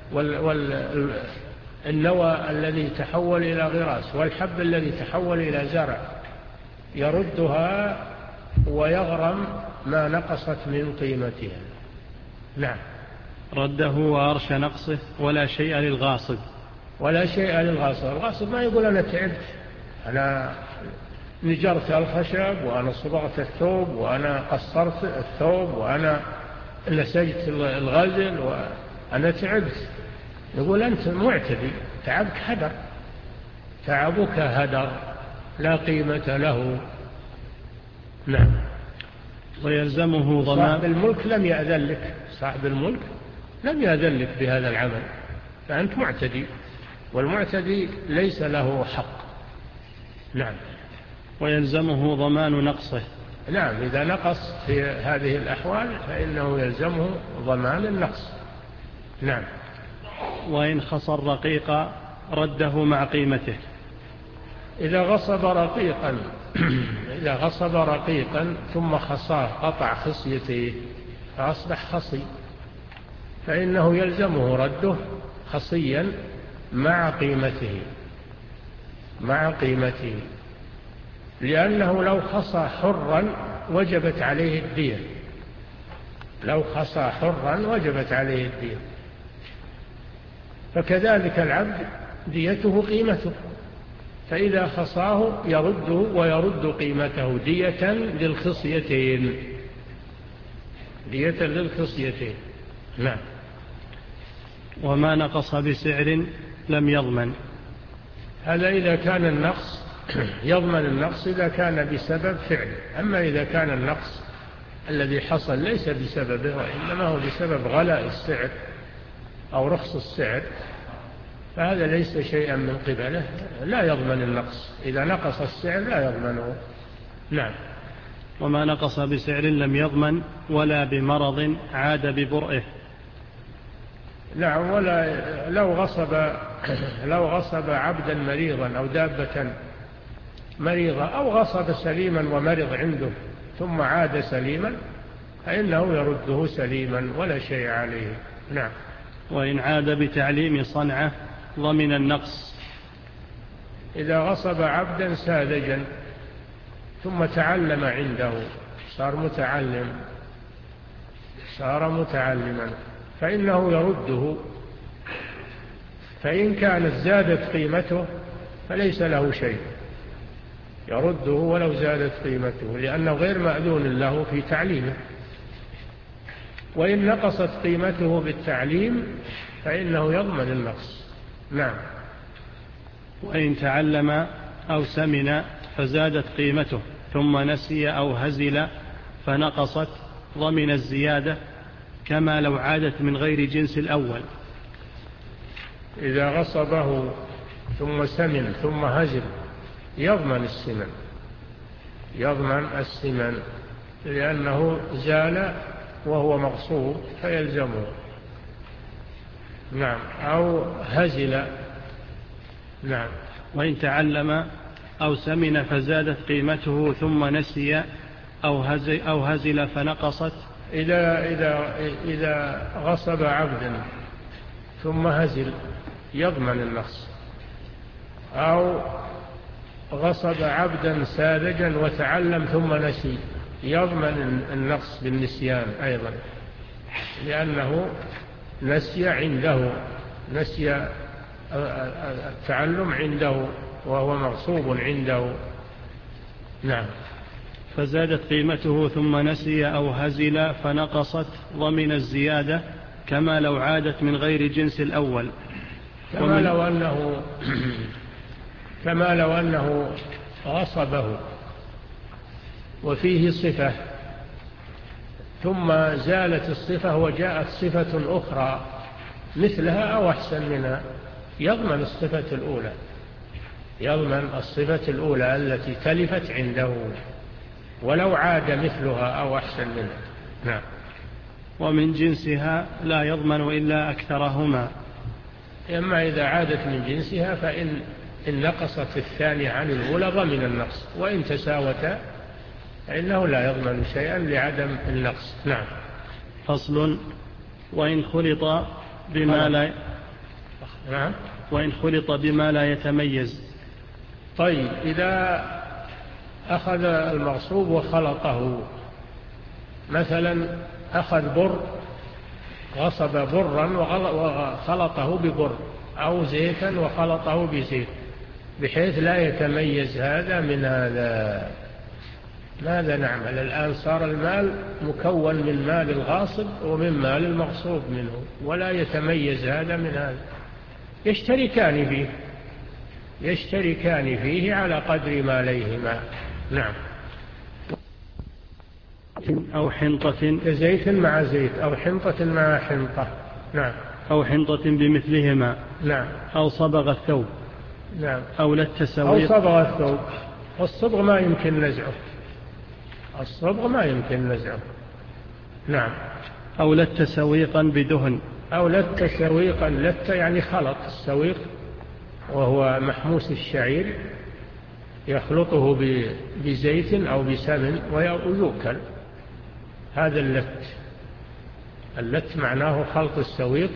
والنوى الذي تحول إلى غراس والحب الذي تحول إلى زرع، يردها ويغرم ما نقصت من قيمتها. نعم. رده وأرش نقصه ولا شيء للغاصب، ولا شيء للغاصب. الغاصب ما يقول أنا تعبت، أنا نجرت الخشب وأنا صبغت الثوب وأنا قصرت الثوب وأنا نسجت الغزل وأنا تعبت. يقول أنت معتدي، تعبك هدر، تعبك هدر لا قيمة له. نعم. ويلزمه ضمان. صاحب الملك لم يأذن لك، صاحب الملك لم يأذن لك بهذا العمل، فأنت معتدي، والمعتدي ليس له حق. نعم. ويلزمه ضمان نقصه. نعم. إذا نقص في هذه الأحوال فإنه يلزمه ضمان النقص. نعم. وإن خصر رقيقا رده مع قيمته. إذا غصب رقيقا إذا غصب رقيقا ثم خصاه، قطع خصيته فأصبح خصي، فإنه يلزمه رده خصيا مع قيمته مع قيمته لأنه لو خصى حرا وجبت عليه الدية، لو خصى حرا وجبت عليه الدية، فكذلك العبد ديته قيمته، فإذا خصاه يرده ويرد قيمته دية للخصيتين، دية للخصيتين. نعم. وما نقص بسعر لم يضمن. هذا إذا كان النقص يضمن النقص إذا كان بسبب فعل. أما إذا كان النقص الذي حصل ليس بسببه وإنما هو بسبب غلاء السعر أو رخص السعر فهذا ليس شيئا من قبله، لا يضمن النقص. إذا نقص السعر لا يضمنه. نعم. وما نقص بسعر لم يضمن ولا بمرض عاد ببرئه. نعم. ولا لو غصب لو غصب عبدا مريضا أو دابة مريضة أو غصب سليما ومرض عنده ثم عاد سليما فإنه يرده سليما ولا شيء عليه. نعم. وإن عاد بتعليم صنعة ضمن النقص. إذا غصب عبدا ساذجا ثم تعلم عنده صار متعلم صار متعلما فإنه يرده، فإن كانت زادت قيمته فليس له شيء، يرده ولو زادت قيمته لأنه غير مأذون له في تعليمه. وإن نقصت قيمته بالتعليم فإنه يضمن النقص. نعم. وإن تعلم أو سمن فزادت قيمته ثم نسي أو هزل فنقصت ضمن الزيادة كما لو عادت من غير جنس الأول. إذا غصبه ثم سمن ثم هزل يضمن السمن يضمن السمن لأنه زال وهو مغصوب فيلزمه. نعم. أو هزل. نعم. وإن تعلم أو سمن فزادت قيمته ثم نسي أو هزل, أو هزل فنقصت. إذا, إذا, إذا غصب عبدا ثم هزل يضمن النقص، أو غصب عبدا ساذجا وتعلم ثم نسي يضمن النقص بالنسيان أيضا لأنه نسي عنده نسي التعلم عنده وهو مغصوب عنده. نعم. فزادت قيمته ثم نسي أو هزل فنقصت ضمن الزيادة كما لو عادت من غير جنس الأول. كما لو أنه كما لو أنه غصبه وفيه صفة ثم زالت الصفة وجاءت صفة أخرى مثلها أو أحسن منها يضمن الصفة الأولى يضمن الصفة الأولى التي تلفت عنده ولو عاد مثلها أو أحسن منها. نعم. ومن جنسها لا يضمن إلا أكثرهما. أما إذا عادت من جنسها فإن إن نقصت الثانية عن الأولى ضمن النقص، وإن تساوتا فإنه لا يضمن شيئا لعدم النقص. نعم. فصل. وإن خلط بما لا نعم. وإن خلط بما لا يتميز. طيب إذا أخذ المغصوب وخلطه، مثلا أخذ بر غصب برا وخلطه ببر أو زيتا وخلطه بزيت بحيث لا يتميز هذا من هذا، ماذا نعمل الآن؟ صار المال مكون من مال الغاصب ومن مال المغصوب منه ولا يتميز هذا من هذا، يشتركان فيه يشتركان فيه على قدر ماليهما. نعم. أو حنطة زيت مع زيت أو حنطة مع حنطة. نعم. أو حنطة بمثلهما. نعم. أو صبغ الثوب. نعم. أو للتسويق. أو صبغ الثوب، والصبغ ما يمكن نزعه الصبغ ما يمكن نزعه. نعم. أو لت سويقا بدهن. أو لت سويقا، لت يعني خلط السويق وهو محموس الشعير يخلطه بزيت أو بسمن ويؤكل، هذا اللت. اللت معناه خلط السويق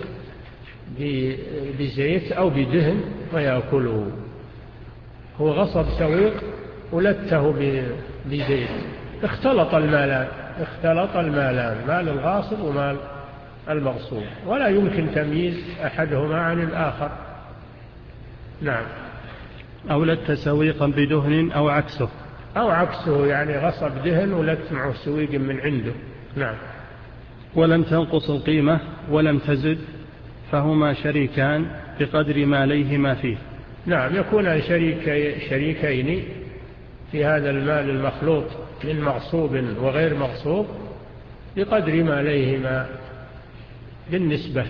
بزيت أو بدهن ويأكله. هو غصب سويق ولته بزيت، اختلط المالان اختلط المالان مال الغاصب ومال المغصوب ولا يمكن تمييز أحدهما عن الآخر. نعم. أو لت سويقا بدهن أو عكسه. أو عكسه يعني غصب دهن ولت معه سويق من عنده. نعم. ولم تنقص القيمة ولم تزد فهما شريكان بقدر ما ليهما فيه. نعم، يكون شريكي شريكين في هذا المال المخلوط من مغصوب وغير مغصوب بقدر ما عليهما بالنسبة،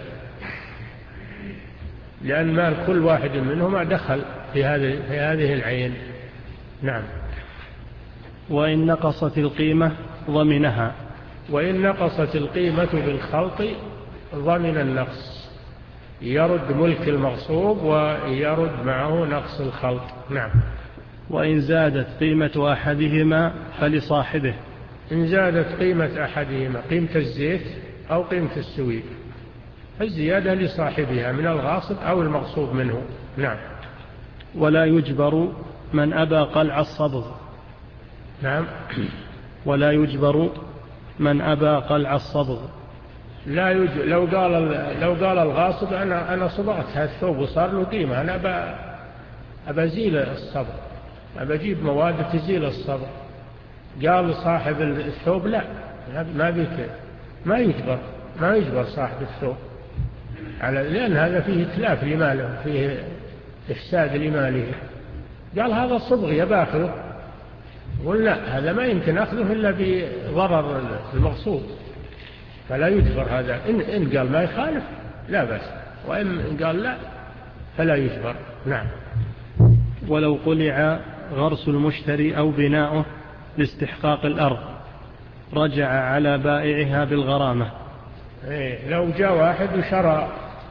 لأن مال كل واحد منهما دخل في هذه في هذه العين. نعم. وإن نقصت القيمة ضمنها. وإن نقصت القيمة بالخلط ضمن النقص، يرد ملك المغصوب ويرد معه نقص الخلط. نعم. وإن زادت قيمة أحدهما فلصاحبه. إن زادت قيمة أحدهما، قيمة الزيت أو قيمة السويد، الزيادة لصاحبها من الغاصب أو المغصوب منه. نعم. ولا يجبر من أبى قلع الصبغ. نعم. ولا يجبر من أبى قلع الصبغ. لا يج... لو قال لو قال الغاصب أنا أنا صبغت هذا الثوب وصار له قيمة، أنا أبى أبى أزيل الصبغ، أبى أجيب مواد تزيل الصبغ، قال صاحب الثوب لا ما بك، ما يجبر ما يجبر صاحب الثوب على، لأن هذا فيه إتلاف لماله، فيه إفساد لماله. قال هذا الصبغ يبقى أخذه، يقول لا هذا ما يمكن أخذه إلا بضرر المغصوب، فلا يجبر هذا. إن, إن قال ما يخالف لا بأس، وإن قال لا فلا يجبر. نعم. ولو قلع غرس المشتري أو بناؤه لاستحقاق الأرض رجع على بائعها بالغرامة. إيه، لو جاء واحد وشرى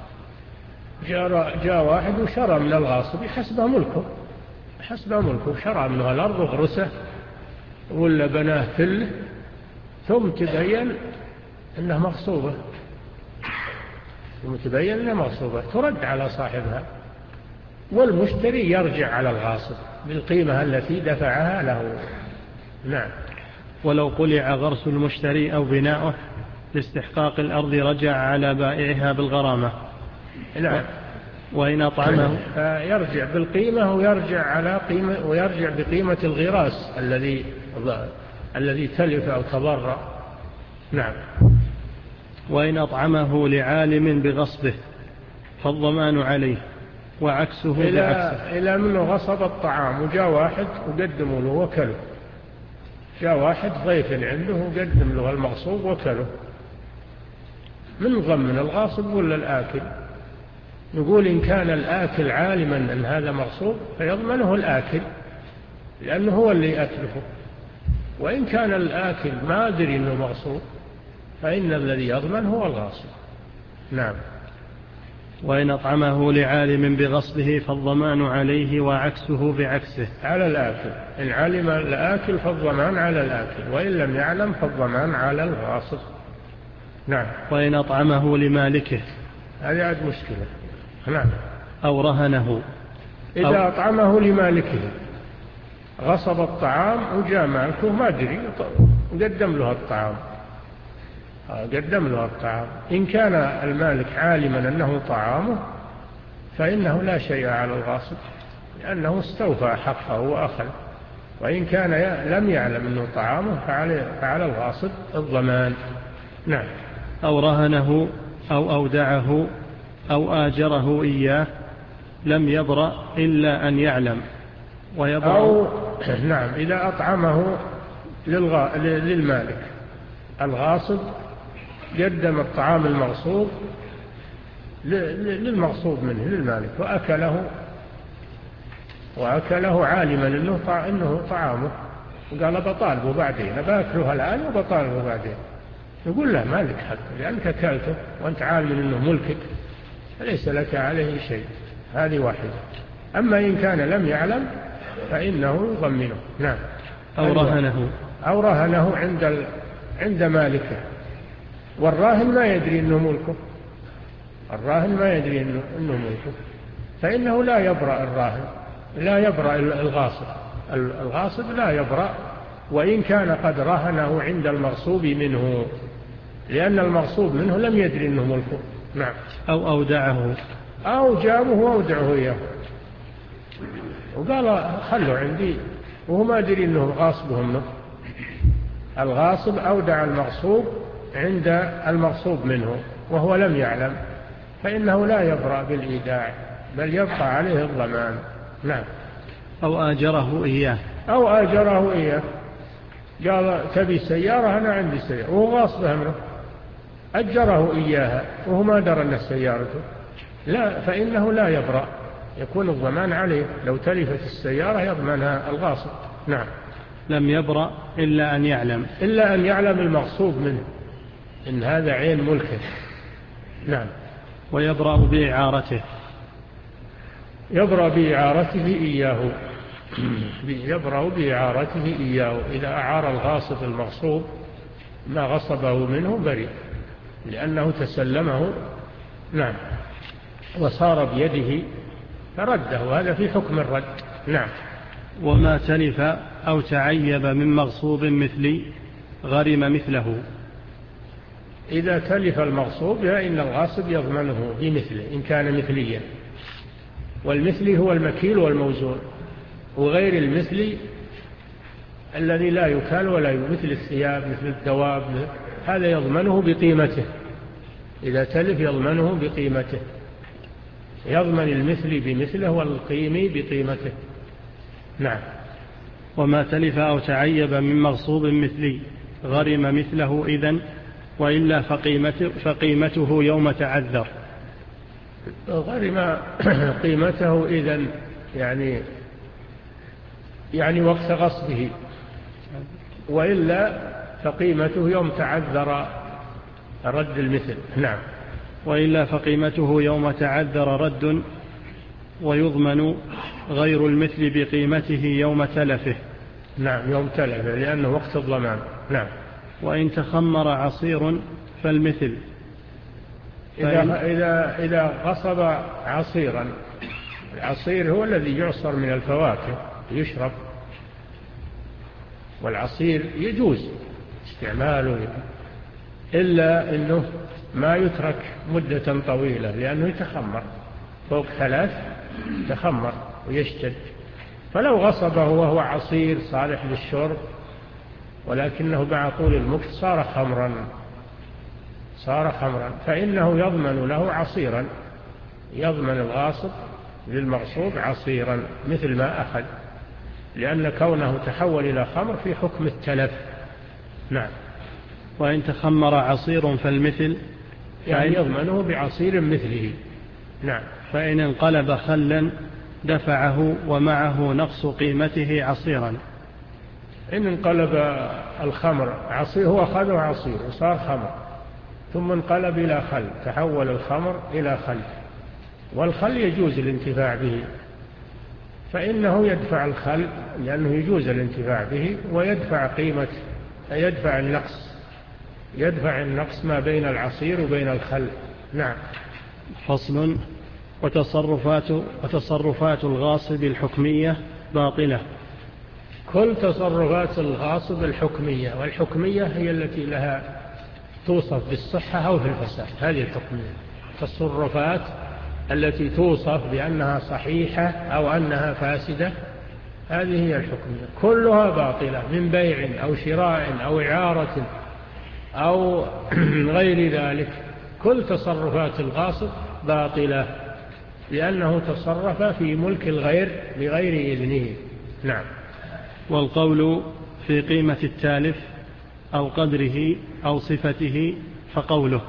جاء, جاء واحد وشرى من الغاصب يحسبه ملكه، حسبه ملكه، شرى منه الأرض وغرسه ولا بناه فله، ثم تبين أنها مغصوبة، ثم تبين أنها مغصوبة ترد على صاحبها، والمشتري يرجع على الغاصب بالقيمة التي دفعها له. نعم. ولو قلع غرس المشتري أو بناؤه لاستحقاق الأرض رجع على بائعها بالغرامة. نعم. وإن أطعمه يرجع بالقيمة ويرجع على قيمة ويرجع بقيمة الغراس الذي الذي تلف أو تضرر. نعم. وإن أطعمه لعالم بغصبه فالضمان عليه وعكسه إلى بعكسه. إلى منه غصب الطعام وجاء واحد وقدموا له وكله، جاء واحد ضيف عنده وقدم له المغصوب وكله، من ضمن الغاصب ولا الآكل؟ نقول إن كان الآكل عالما أن هذا مغصوب فيضمنه الآكل لأنه هو اللي أتلفه، وإن كان الآكل ما أدري أنه مغصوب فإن الذي يضمن هو الغاصب. نعم. وإن أطعمه لعالم بغصبه فالضمان عليه وعكسه بعكسه. على الآكل، إن علم الآكل فالضمان على الآكل، وإن لم يعلم فالضمان على الغاصب. نعم. وإن أطعمه لمالكه هذه عاد مشكلة. نعم. أو رهنه. إذا أطعمه لمالكه، غصب الطعام وجاء مالكه ما أدري قدم له الطعام، قدم له الطعام، إن كان المالك عالما أنه طعامه فإنه لا شيء على الغاصب لأنه استوفى حقه وأخذ، وإن كان لم يعلم أنه طعامه فعلى الغاصب الضمان. نعم. أو رهنه أو أودعه أو آجره إياه لم يبرأ إلا أن يعلم ويبرأ. أو نعم إذا أطعمه للغ... للمالك، الغاصب قدم الطعام المغصوب للمغصوب منه للمالك وأكله وأكله عالما إنه, طع... إنه طعامه، وقال بطالبه بعدين بأكله الآن وبطالبه بعدين، يقول له مالك حق لأنك أكلته وأنت عالم إنه ملكك فليس لك عليه شيء. هذه واحدة. أما إن كان لم يعلم فإنه يضمنه. نعم. أو رهنه أو رهنه عند ال... عند مالكه، والراهن ما يدري إنه ملكه، الراهن ما يدري إنه, إنه ملكه، فإنه لا يبرأ الراهن، لا يبرأ الغاصب، الغاصب لا يبرأ وإن كان قد رهنه عند المغصوب منه، لأن المغصوب منه لم يدري إنه ملكه. نعم. أو أودعه أو جابه وأودعه إياه وقال خلوا عندي وهو ما يدري إنه غاصبه منه. الغاصب أودع المغصوب عند المغصوب منه وهو لم يعلم فإنه لا يبرأ بالإيداع بل يبقى عليه الضمان. نعم. أو آجره إياه أو آجره إياه، قال تبي سيارة، أنا عندي سيارة، وهو غاصبها منه، أجره إياها وهو ما درى أنها سيارته، لا، فإنه لا يبرأ، يكون الضمان عليه. لو تلفت السيارة يضمنها الغاصب. نعم. لم يبرأ إلا أن يعلم إلا أن يعلم المغصوب منه إن هذا عين ملكه. نعم. ويبرأ بإعارته يبرأ بإعارته إياه يبرأ بإعارته إياه إذا أعار الغاصب المغصوب ما غصبه منه بريء، لأنه تسلمه. نعم. وصار بيده فرده، هذا في حكم الرد. نعم. وما تلف أو تعيب من مغصوب مثلي غرم مثله. إذا تلف المغصوب فإن الغاصب يضمنه بمثله إن كان مثليا، والمثلي هو المكيل والموزون، وغير المثلي الذي لا يكال ولا يمثل، مثل الثياب مثل الدواب، هذا يضمنه بقيمته. إذا تلف يضمنه بقيمته، يضمن المثلي بمثله والقيمي بقيمته. نعم. وما تلف أو تعيب من مغصوب مثلي غرم مثله إذن، وإلا فقيمته, فقيمته يوم تعذر. غرم قيمته إذن يعني يعني وقت غصبه، وإلا فقيمته يوم تعذر رد المثل. نعم. وإلا فقيمته يوم تعذر رد، ويضمن غير المثل بقيمته يوم تلفه. نعم، يوم تلفه لأنه وقت الضمان. نعم. وإن تخمر عصير فالمثل. إذا, إذا, إذا غصب عصيرا، العصير هو الذي يعصر من الفواكه يشرب، والعصير يجوز استعماله، إلا أنه ما يترك مدة طويلة لأنه يتخمر فوق ثلاث، يتخمر ويشتد. فلو غصبه وهو عصير صالح للشرب ولكنه مع طول المكث صار خمرا صار خمرا فإنه يضمن له عصيرا، يضمن الغاصب للمغصوب عصيرا مثل ما أخذ، لأن كونه تحول إلى خمر في حكم التلف. نعم. وإن تخمر عصير فالمثل، يعني يضمنه بعصير مثله. نعم. فإن انقلب خلا دفعه ومعه نقص قيمته عصيرا. إن انقلب الخمر عصير، هو أخذه عصير وصار خمر، ثم انقلب إلى خل، تحول الخمر إلى خل، والخل يجوز الانتفاع به، فإنه يدفع الخل لأنه يجوز الانتفاع به، ويدفع قيمة، يدفع النقص يدفع النقص ما بين العصير وبين الخل. نعم. فصل. وتصرفات, وتصرفات الغاصب الحكمية باطلة. كل تصرفات الغاصب الحكمية، والحكمية هي التي لها توصف بالصحة أو في الفساد، هذه الحكمية. التصرفات التي توصف بأنها صحيحة أو أنها فاسدة، هذه هي الحكمية، كلها باطلة، من بيع أو شراء أو إعارة أو غير ذلك. كل تصرفات الغاصب باطلة لأنه تصرف في ملك الغير بغير إذنه. نعم. والقول في قيمة التالف أو قدره أو صفته فقوله: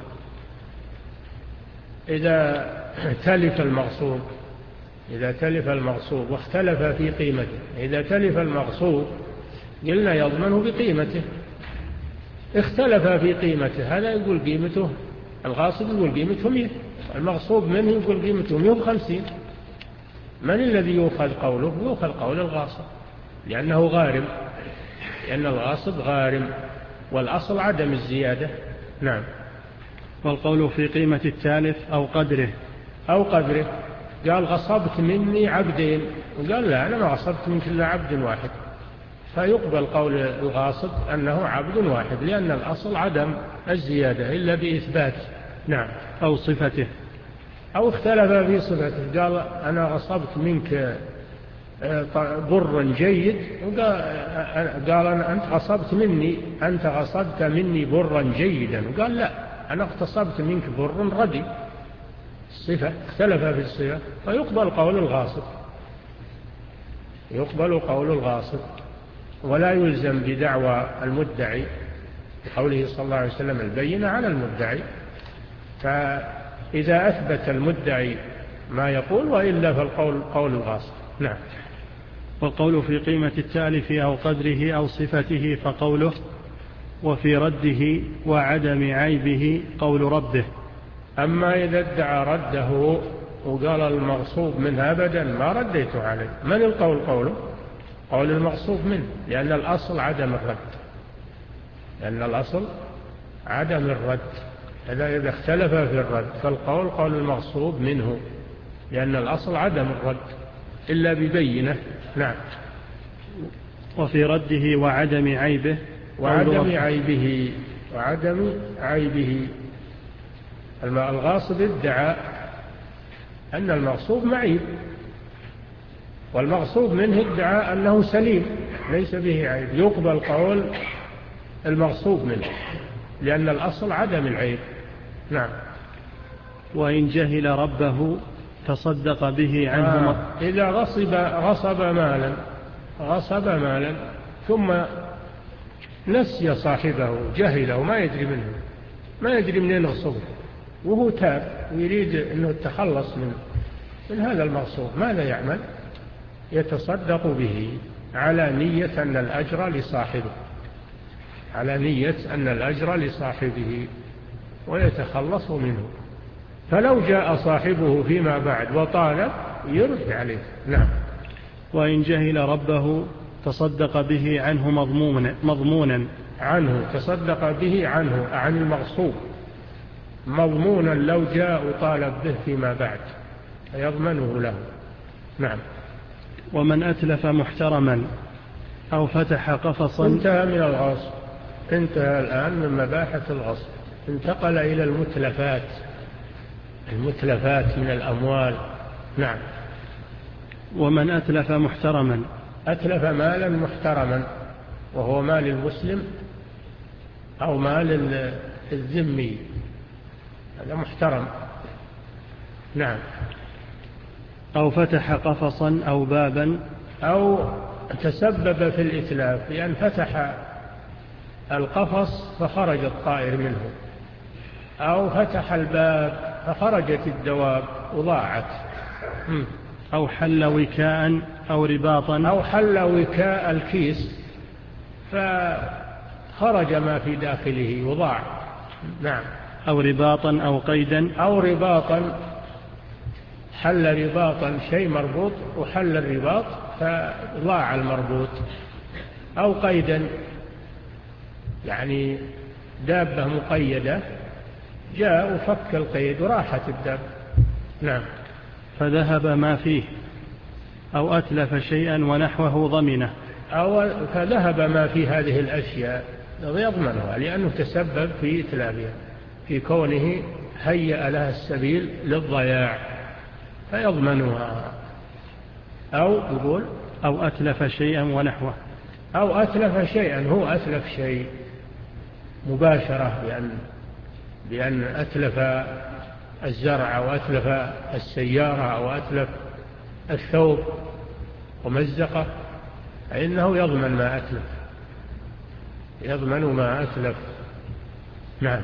إذا تلف المغصوب إذا تلف المغصوب واختلف في قيمته، إذا تلف المغصوب قلنا يضمنه بقيمته، اختلف في قيمته، هذا يقول قيمته، الغاصب يقول قيمته مئة، المغصوب منه يقول قيمته مئة وخمسين. من الذي يؤخذ قوله؟ يؤخذ قول الغاصب لأنه غارم، لأن الغاصب غارم، والأصل عدم الزيادة. نعم. والقول في قيمة التالف أو قدره أو قدره، قال غصبت مني عبدين، وقال لا، أنا ما غصبت منك إلا عبد واحد، فيقبل قول الغاصب أنه عبد واحد، لأن الأصل عدم الزيادة إلا بإثبات. نعم. أو صفته، أو اختلف في صفته، قال أنا غصبت منك بر جيد، وقال أنت غصبت مني أنت غصبت مني برا جيدا، وقال لا، أنا اغتصبت منك بر ردي، الصفة اختلف في الصفة فيقبل قول الغاصب، يقبل قول الغاصب ولا يلزم بدعوى المدعي، بقوله صلى الله عليه وسلم البينة على المدعي. فإذا أثبت المدعي ما يقول وإلا فالقول قول الغاصب. نعم. والقول في قيمة التالف أو قدره أو صفته فقوله، وفي رده وعدم عيبه قول ربه. أما إذا ادعى رده وقال المغصوب منه أبدا ما رديته عليه، من القول قوله؟ قول المغصوب منه، لأن الأصل عدم الرد، لأن الأصل عدم الرد. إذا إذا اختلف في الرد فالقول قول المغصوب منه، لأن الأصل عدم الرد إلا ببينة. نعم. وفي رده وعدم عيبه وعدم عيبه وعدم عيبه الغاصب ادعى أن المغصوب معيب، والمغصوب منه ادعى أنه سليم ليس به عيب، يقبل قول المغصوب منه لأن الأصل عدم العيب. نعم. وإن جهل ربه تصدق به عنه. آه. إذا غصب غصب مالا غصب مالا ثم نسي صاحبه، جهله ما يدري منه، ما يدري منين غصبه، وهو تاب ويريد أنه يتخلص من من هذا المغصوب، ماذا يعمل؟ يتصدق به على نية أن الأجر لصاحبه، على نية أن الأجر لصاحبه ويتخلص منه. فلو جاء صاحبه فيما بعد وطالب يرد عليه. نعم. وإن جهل ربه تصدق به عنه مضمونا مضمونا عنه تصدق به عنه عن المغصوب مضمونا، لو جاء وطالب به فيما بعد فيضمنه له. نعم. ومن أتلف محترما أو فتح قفصا. انتهى من الغصب، انتهى الآن من مباحث الغصب، انتقل إلى المتلفات، المتلفات من الأموال. نعم. ومن أتلف محترما، أتلف مالا محترما وهو مال المسلم أو مال الذمي، هذا محترم. نعم. أو فتح قفصا أو بابا، أو تسبب في الإتلاف بأن فتح القفص فخرج الطائر منه، أو فتح الباب فخرجت الدواب وضاعت، أو حل وكاء أو رباطا، أو حل وكاء الكيس فخرج ما في داخله وضاع. نعم. أو رباطا أو قيدا، أو رباطا، حل رباطا شيء مربوط وحل الرباط فضاع المربوط. أو قيدا يعني دابة مقيدة جاء وفك القيد وراحت الدابة. نعم. فذهب ما فيه أو أتلف شيئا ونحوه ضمنه، أو فذهب ما في هذه الأشياء يضمنها لأنه تسبب في إتلافها، في كونه هيأ لها السبيل للضياع فيضمنها. أو يقول أو أتلف شيئا ونحوه، أو أتلف شيئا، هو أتلف شيء مباشرة بأن, بأن أتلف الزرع أو أتلف السيارة أو أتلف الثوب ومزقه، فإنه يضمن ما أتلف، يضمن ما أتلف. نعم.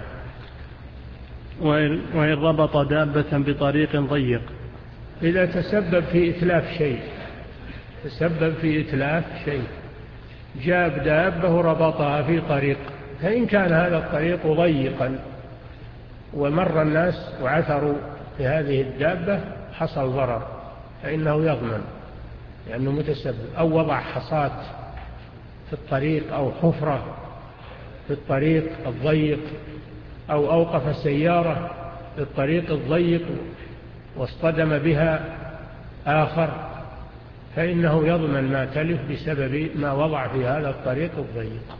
وإن ربط دابة بطريق ضيق، إذا تسبب في إتلاف شيء، تسبب في إتلاف شيء، جاب دابة وربطها في طريق، فإن كان هذا الطريق ضيقا ومر الناس وعثروا في هذه الدابة حصل ضرر فإنه يضمن لأنه متسبب. أو وضع حصاد في الطريق أو حفرة في الطريق الضيق، أو أوقف سيارة في الطريق الضيق واصطدم بها آخر، فإنه يضمن ما تلف بسبب ما وضع في هذا الطريق الضيق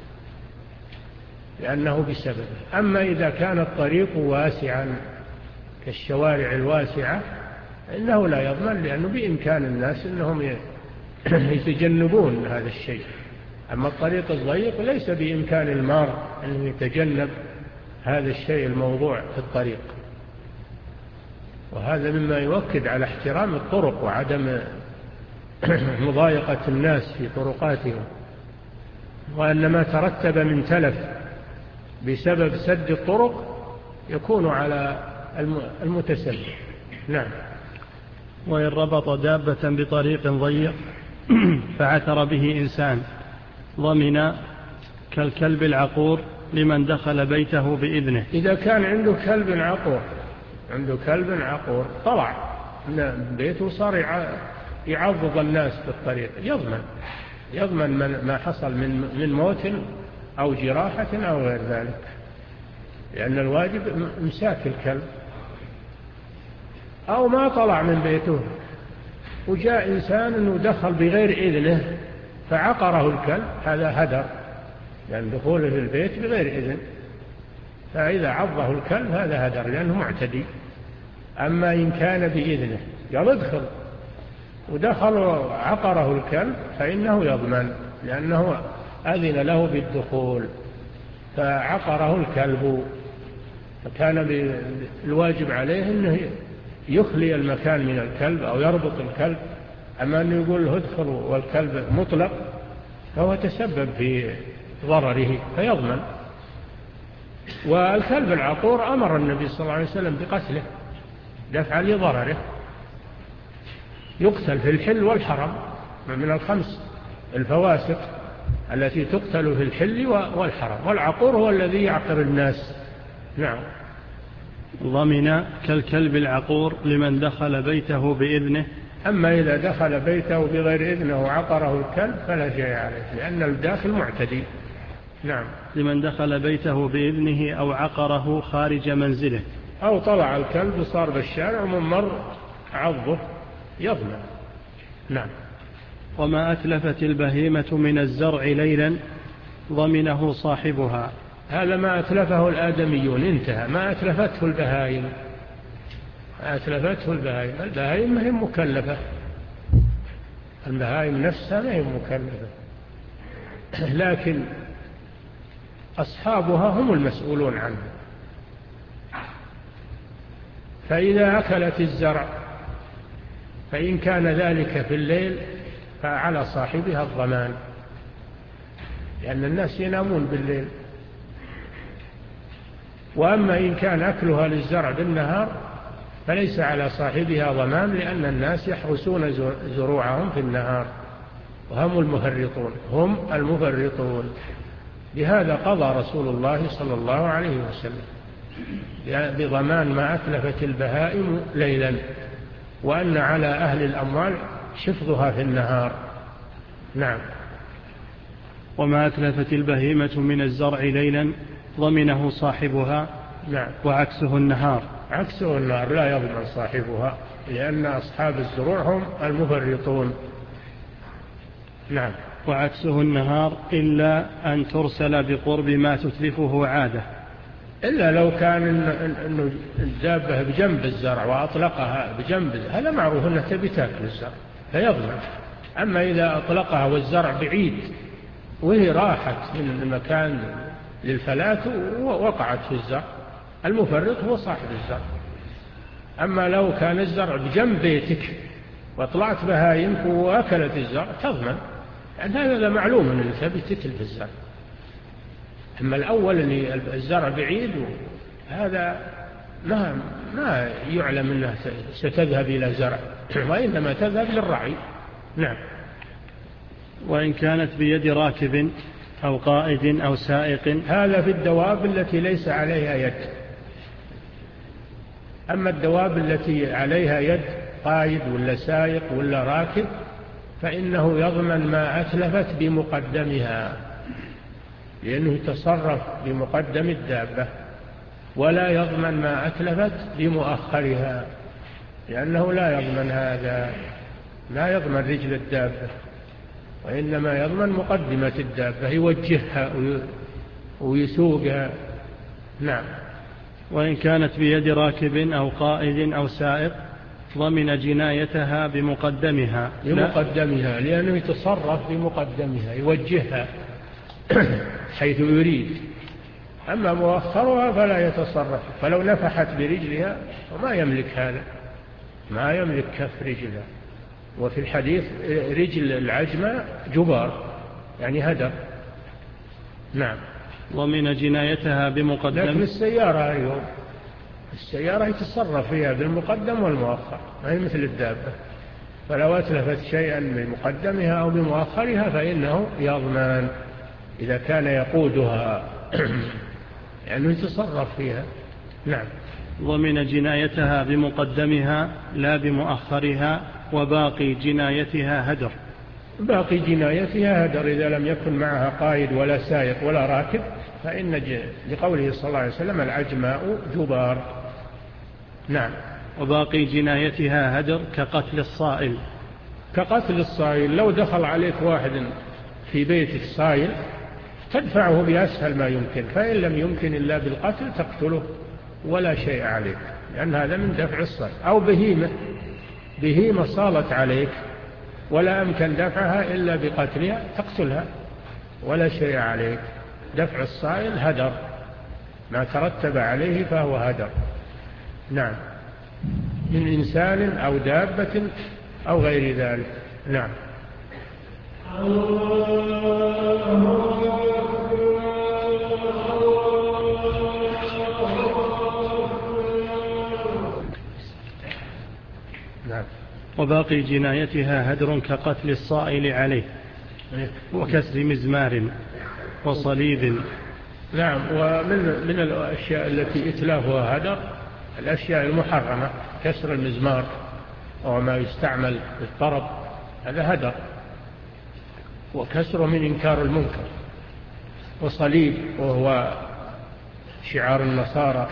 لأنه بسبب. أما إذا كان الطريق واسعا كالشوارع الواسعة إنه لا يضمن لأنه بإمكان الناس أنهم يتجنبون هذا الشيء. أما الطريق الضيق ليس بإمكان المار أن يتجنب هذا الشيء الموضوع في الطريق. وهذا مما يؤكد على احترام الطرق وعدم مضايقة الناس في طرقاتهم، وأن ما ترتب من تلف بسبب سد الطرق يكون على المتسبب. نعم. وإن ربط دابة بطريق ضيق فعثر به إنسان ضمن كالكلب العقور لمن دخل بيته بإذنه. إذا كان عنده كلب عقور عنده كلب عقور طلع من بيته وصار يعضض الناس في الطريق، يضمن يضمن من ما حصل من من موت أو جراحة أو غير ذلك، لأن الواجب إمساك الكلب. أو ما طلع من بيته وجاء إنسان ودخل بغير إذنه فعقره الكلب، هذا هدر، لأن دخوله في البيت بغير إذن، فإذا عضه الكلب هذا هدر لأنه معتدي. أما إن كان بإذنه قال ادخل ودخل وعقره الكلب فإنه يضمن، لأنه أذن له بالدخول فعقره الكلب، فكان الواجب عليه أنه يخلي المكان من الكلب أو يربط الكلب. أما أنه يقول له ادخل والكلب مطلق فهو تسبب في ضرره فيضمن. والكلب العقور أمر النبي صلى الله عليه وسلم بقتله دفعا لضرره، يقتل في الحل والحرم، من الخمس الفواسق التي تقتل في الحل والحرم، والعقور هو الذي يعقر الناس. نعم. ضمن كالكلب العقور لمن دخل بيته بإذنه. أما إذا دخل بيته بغير إذنه وعقره الكلب فلا شيء عليه، لأن الداخل معتدي. نعم. لمن دخل بيته بإذنه أو عقره خارج منزله، أو طلع الكلب وصار بالشارع ومن مر عضه يضمن. نعم. وما أتلفت البهيمة من الزرع ليلا ضمنه صاحبها. هذا ما أتلفه الآدميون انتهى، ما أتلفته البهائم. ما أتلفته البهائم البهائم ما هي مكلفة، البهائم نفسها ما هي مكلفة، لكن أصحابها هم المسؤولون عنها. فإذا أكلت الزرع فإن كان ذلك في الليل فعلى صاحبها الضمان، لأن الناس ينامون بالليل. وأما إن كان أكلها للزرع بالنهار فليس على صاحبها ضمان، لأن الناس يحرسون زروعهم في النهار وهم المفرطون هم المفرطون بهذا قضى رسول الله صلى الله عليه وسلم بضمان ما أتلفت البهائم ليلا، وأن على أهل الأموال شفظها في النهار. نعم. وما أتلفت البهيمة من الزرع ليلا ضمنه صاحبها. نعم. وعكسه النهار. عكسه النهار لا يضمن صاحبها، لأن أصحاب الزروع هم المفرطون. نعم. وعكسه النهار إلا أن ترسل بقرب ما تتلفه عادة، إلا لو كان إنه الدابة بجنب الزرع وأطلقها بجنب، هذا معروف أنه تبي تاكل الزرع فيضمن. أما إذا أطلقها والزرع بعيد وهي راحت من المكان للفلاة ووقعت في الزرع، المفرط هو صاحب الزرع. أما لو كان الزرع بجنب بيتك وطلعت بهايمك وأكلت الزرع تضمن، يعني هذا معلوم أنه تبي تتلف الزرع. أما الأول أن الزرع بعيد هذا ما ما يعلم أنها ستذهب إلى زرع، وإنما تذهب للرعي. نعم. وإن كانت بيد راكب أو قائد أو سائق. هذا في الدواب التي ليس عليها يد. أما الدواب التي عليها يد قائد ولا سائق ولا راكب فإنه يضمن ما أتلفت بمقدمها، لأنه يتصرف بمقدم الدابة، ولا يضمن ما أتلفت بمؤخرها، لأنه لا يضمن هذا، لا يضمن رجل الدابة، وإنما يضمن مقدمة الدابة يوجهها ويسوقها. نعم. وإن كانت بيد راكب أو قائد أو سائق ضمن جنايتها بمقدمها. بمقدمها لأنه يتصرف بمقدمها يوجهها حيث يريد. أما مؤخرها فلا يتصرف، فلو نفحت برجلها وما يملك هذا. ما يملك كف رجلها. وفي الحديث رجل العجمة جبار يعني هدر. نعم. ومن جنايتها بمقدم. لكن السيارة اليوم السيارة يتصرف فيها بالمقدم والمؤخر، ما هي مثل الدابة، فلو أتلفت شيئا بمقدمها أو بمؤخرها فإنه يضمن إذا كان يقودها يعني يتصرف فيها. نعم. ومن جنايتها بمقدمها لا بمؤخرها، وباقي جنايتها هدر. باقي جنايتها هدر إذا لم يكن معها قائد ولا سائق ولا راكب، فإن لقوله صلى الله عليه وسلم العجماء جبار. نعم. وباقي جنايتها هدر كقتل الصائل. كقتل الصائل، لو دخل عليك واحد في بيتك صائل تدفعه بأسهل ما يمكن، فإن لم يمكن إلا بالقتل تقتله ولا شيء عليك، لأن هذا من دفع الصائل. أو بهيمة بهيمة صالت عليك ولا أمكن دفعها إلا بقتلها تقتلها ولا شيء عليك. دفع الصائل هدر، ما ترتب عليه فهو هدر. نعم. من إنسان أو دابة أو غير ذلك. نعم. نعم. وباقي جنايتها هدر كقتل الصائل عليه وكسر مزمار وصليب. نعم. ومن من الأشياء التي إتلافها هدر الأشياء المحرمة، كسر المزمار وما يستعمل بالطرب هذا هدر، وكسره من إنكار المنكر. وصليب وهو شعار النصارى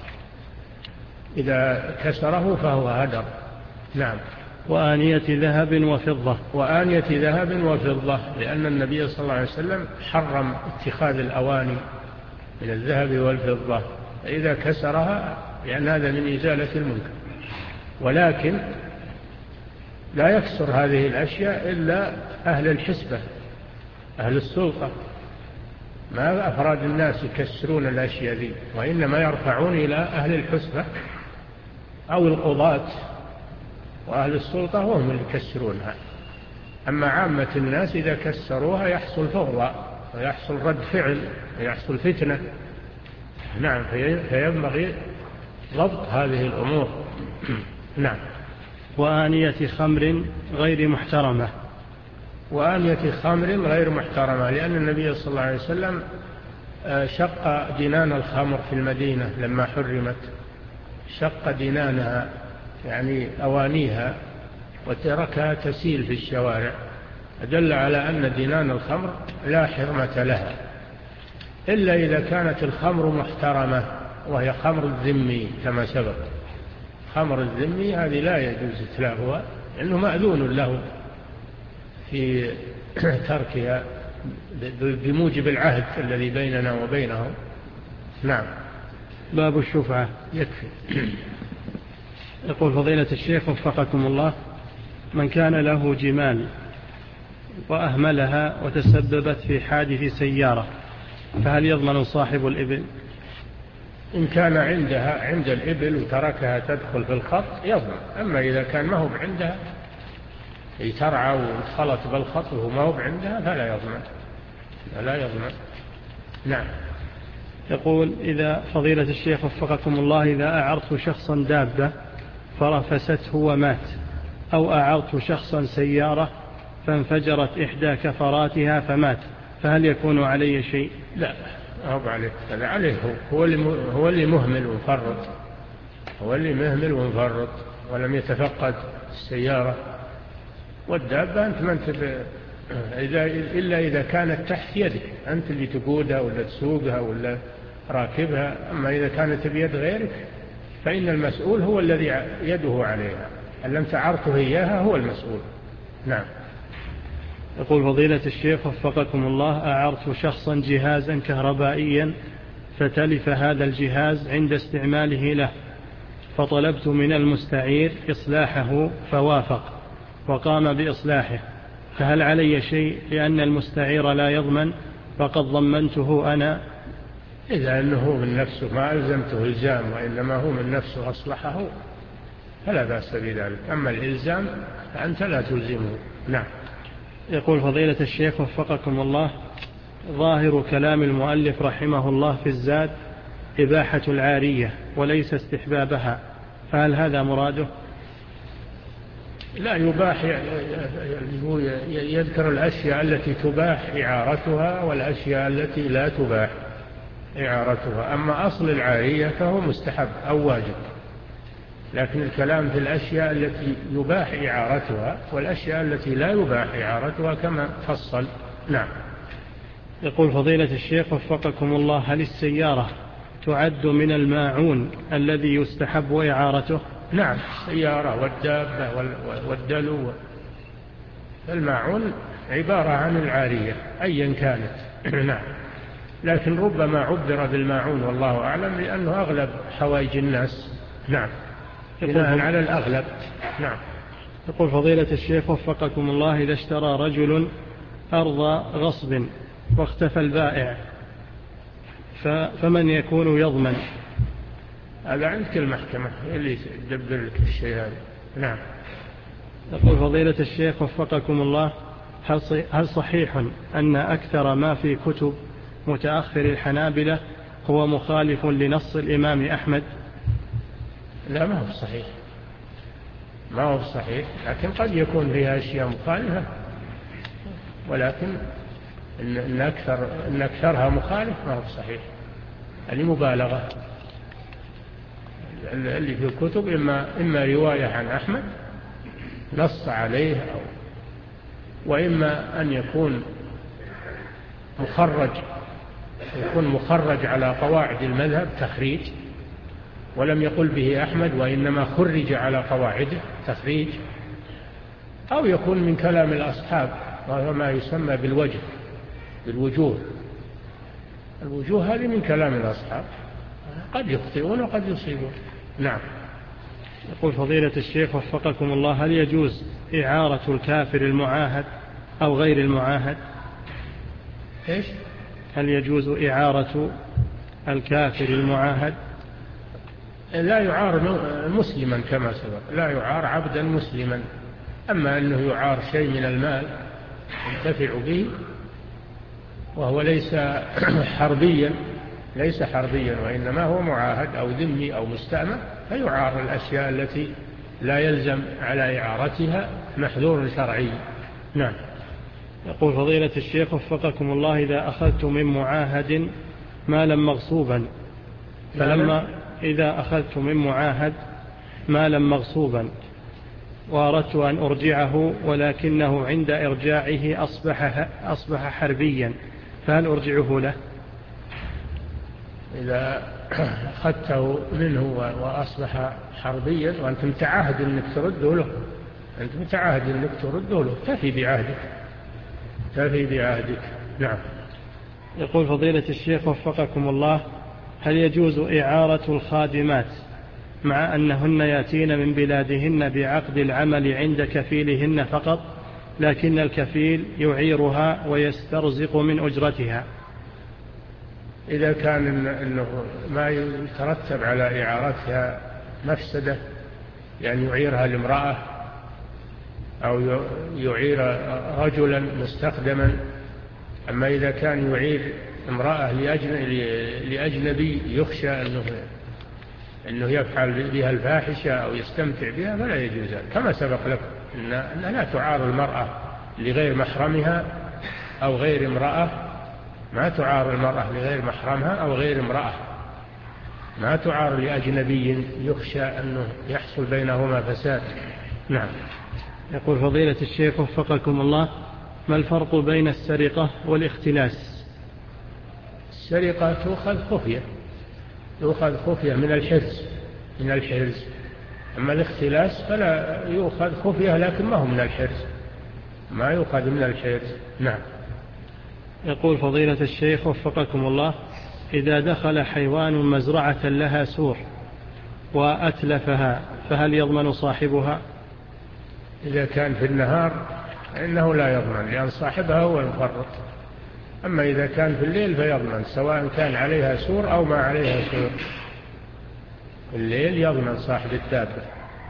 إذا كسره فهو هدر. نعم. وآنية ذهب وفضة. وآنية ذهب وفضة، لأن النبي صلى الله عليه وسلم حرم اتخاذ الأواني من الذهب والفضة، فإذا كسرها لأن هذا من إزالة المنكر. ولكن لا يكسر هذه الأشياء إلا أهل الحسبة أهل السلطة، ما أفراد الناس يكسرون الأشياء ذي، وإنما يرفعون إلى أهل الحسبة أو القضاة، وأهل السلطة هم اللي يكسرونها. أما عامة الناس إذا كسروها يحصل فوضى ويحصل رد فعل ويحصل فتنة. نعم. فينبغي ضبط هذه الأمور. نعم. وآنية خمر غير محترمة. وآنية خمر غير محترمة، لأن النبي صلى الله عليه وسلم شق دينان الخمر في المدينة لما حرمت، شق دينانها يعني أوانيها وتركها تسيل في الشوارع، أدل على أن دينان الخمر لا حرمة لها إلا إذا كانت الخمر محترمة، وهي خمر الذمي كما سبق. خمر الذمي هذه لا يجوز إتلافها لأنه مأذون له في تركها بموجب العهد الذي بيننا وبينهم. نعم. باب الشفعة. يكفي. يقول فضيلة الشيخ وفقكم الله: من كان له جمال وأهملها وتسببت في حادث سيارة فهل يضمن صاحب الإبل؟ إن كان عندها عند الإبل وتركها تدخل في الخط يضمن، أما إذا كان ما هو عندها ترعى وانخلط بالخط وهو ما هو عندها فلا يضمن فلا يضمن. نعم. يقول: إذا فضيلة الشيخ وفقكم الله إذا أعرت شخصا دابة فرفسته ومات، أو أعرت شخصا سيارة فانفجرت إحدى كفراتها فمات، فهل يكون علي شيء؟ لا، هو عليه هذا عليه هو اللي هو اللي مهمل ومفرط هو اللي مهمل ومفرط ولم يتفقد السيارة والدابة. أنت ما أنت إذا إلا إذا كانت تحت يدك أنت اللي تقودها ولا تسوقها ولا راكبها. أما إذا كانت بيد غيرك فإن المسؤول هو الذي يده عليها، أن لم تعرته إياها هو المسؤول. نعم. يقول فضيلة الشيخ وفقكم الله: أعرت شخصا جهازا كهربائيا فتلف هذا الجهاز عند استعماله له، فطلبت من المستعير إصلاحه فوافق وقام بإصلاحه، فهل علي شيء لأن المستعير لا يضمن فقد ضمنته أنا؟ إذا أنه من نفسه ما ألزمته إلزام، وإنما هو من نفسه أصلحه فلا بأس بذلك. أما الإلزام فأنت لا تلزمه. نعم. يقول فضيلة الشيخ وفقكم الله، ظاهر كلام المؤلف رحمه الله في الزاد إباحة العارية وليس استحبابها، فهل هذا مراده؟ لا، يباح، يذكر الأشياء التي تباح إعارتها والأشياء التي لا تباح إعارتها. أما أصل العارية فهو مستحب أو واجب، لكن الكلام في الأشياء التي يباح إعارتها والأشياء التي لا يباح إعارتها كما فصل. نعم. يقول فضيلة الشيخ وفقكم الله، هل السيارة تعد من الماعون الذي يستحب إعارته؟ نعم، السيارة والدابة والدلو. الماعون عبارة عن العارية أيا كانت. نعم، لكن ربما عبر بالماعون والله أعلم لأنه أغلب حوائج الناس. نعم، بناء على الأغلب. نعم. يقول فضيلة الشيخ وفقكم الله، إذا اشترى رجل أرض غصب واختفى البائع فمن يكون يضمن؟ هذا عندك المحكمة اللي تدبر لك الشيء هذا. نعم. يقول فضيلة الشيخ وفقكم الله، هل صحيح أن أكثر ما في كتب متأخر الحنابلة هو مخالف لنص الإمام أحمد؟ لا، ما هو صحيح، ما هو صحيح، لكن قد يكون فيها أشياء مخالفة، ولكن إن أكثر إن أكثرها مخالف ما هو صحيح. يعني مبالغة. اللي في الكتب إما إما رواية عن أحمد نص عليه، أو وإما أن يكون مخرج يكون مخرج على قواعد المذهب تخريج، ولم يقل به أحمد وإنما خرج على قواعده تخريج، أو يكون من كلام الأصحاب وهو ما يسمى بالوجه بالوجوه. الوجوه هذه من كلام الأصحاب، قد يخطئون وقد يصيبون. نعم. يقول فضيلة الشيخ وفقكم الله، هل يجوز إعارة الكافر المعاهد أو غير المعاهد؟ إيش؟ هل يجوز إعارة الكافر المعاهد؟ لا يعار مسلما كما سبق، لا يعار عبدا مسلما. أما أنه يعار شيء من المال ينتفع به وهو ليس حربيا ليس حربيا وإنما هو معاهد أو ذمي أو مستأمن، فيعار الأشياء التي لا يلزم على إعارتها محذور شرعي. نعم. يقول فضيلة الشيخ وفقكم الله، إذا أخذت من معاهد مالا مغصوبا فلما إذا أخذت من معاهد مالا مغصوبا وأردت أن أرجعه ولكنه عند إرجاعه أصبح, أصبح حربيا، فهل أرجعه له؟ إذا أخذته منه وأصبح حربيا وأنت متعاهد أنك ترده له أنت متعاهد أنك ترده له تفي بعهدك تفي بعهدك. نعم. يقول فضيلة الشيخ وفقكم الله، هل يجوز إعارة الخادمات مع أنهن يأتين من بلادهن بعقد العمل عند كفيلهن فقط، لكن الكفيل يعيرها ويسترزق من أجرتها؟ إذا كان إنه ما يترتب على إعارتها مفسدة، يعني يعيرها لامرأة أو يعير رجلا مستخدما. أما إذا كان يعير امرأة لأجنبي يخشى أنه, أنه يفعل بها الفاحشة أو يستمتع بها فلا يجوز، كما سبق لكم أنها لا تعار المرأة لغير محرمها أو غير امرأة. ما تعار المرأة لغير محرمها أو غير امرأة، ما تعار لأجنبي يخشى أنه يحصل بينهما فساد. نعم. يقول فضيلة الشيخ وفقكم الله، ما الفرق بين السرقة والاختلاس؟ السرقة تؤخذ خفية تؤخذ خفية من الحرز من الحرز أما الاختلاس فلا يؤخذ خفية لكن ما هو من الحرز، ما يؤخذ من الحرز. نعم. يقول فضيلة الشيخ وفقكم الله، إذا دخل حيوان مزرعة لها سور وأتلفها فهل يضمن صاحبها؟ إذا كان في النهار إنه لا يضمن لأن صاحبها هو المفرط. أما إذا كان في الليل فيضمن، سواء كان عليها سور أو ما عليها سور. الليل يضمن صاحب الدابة.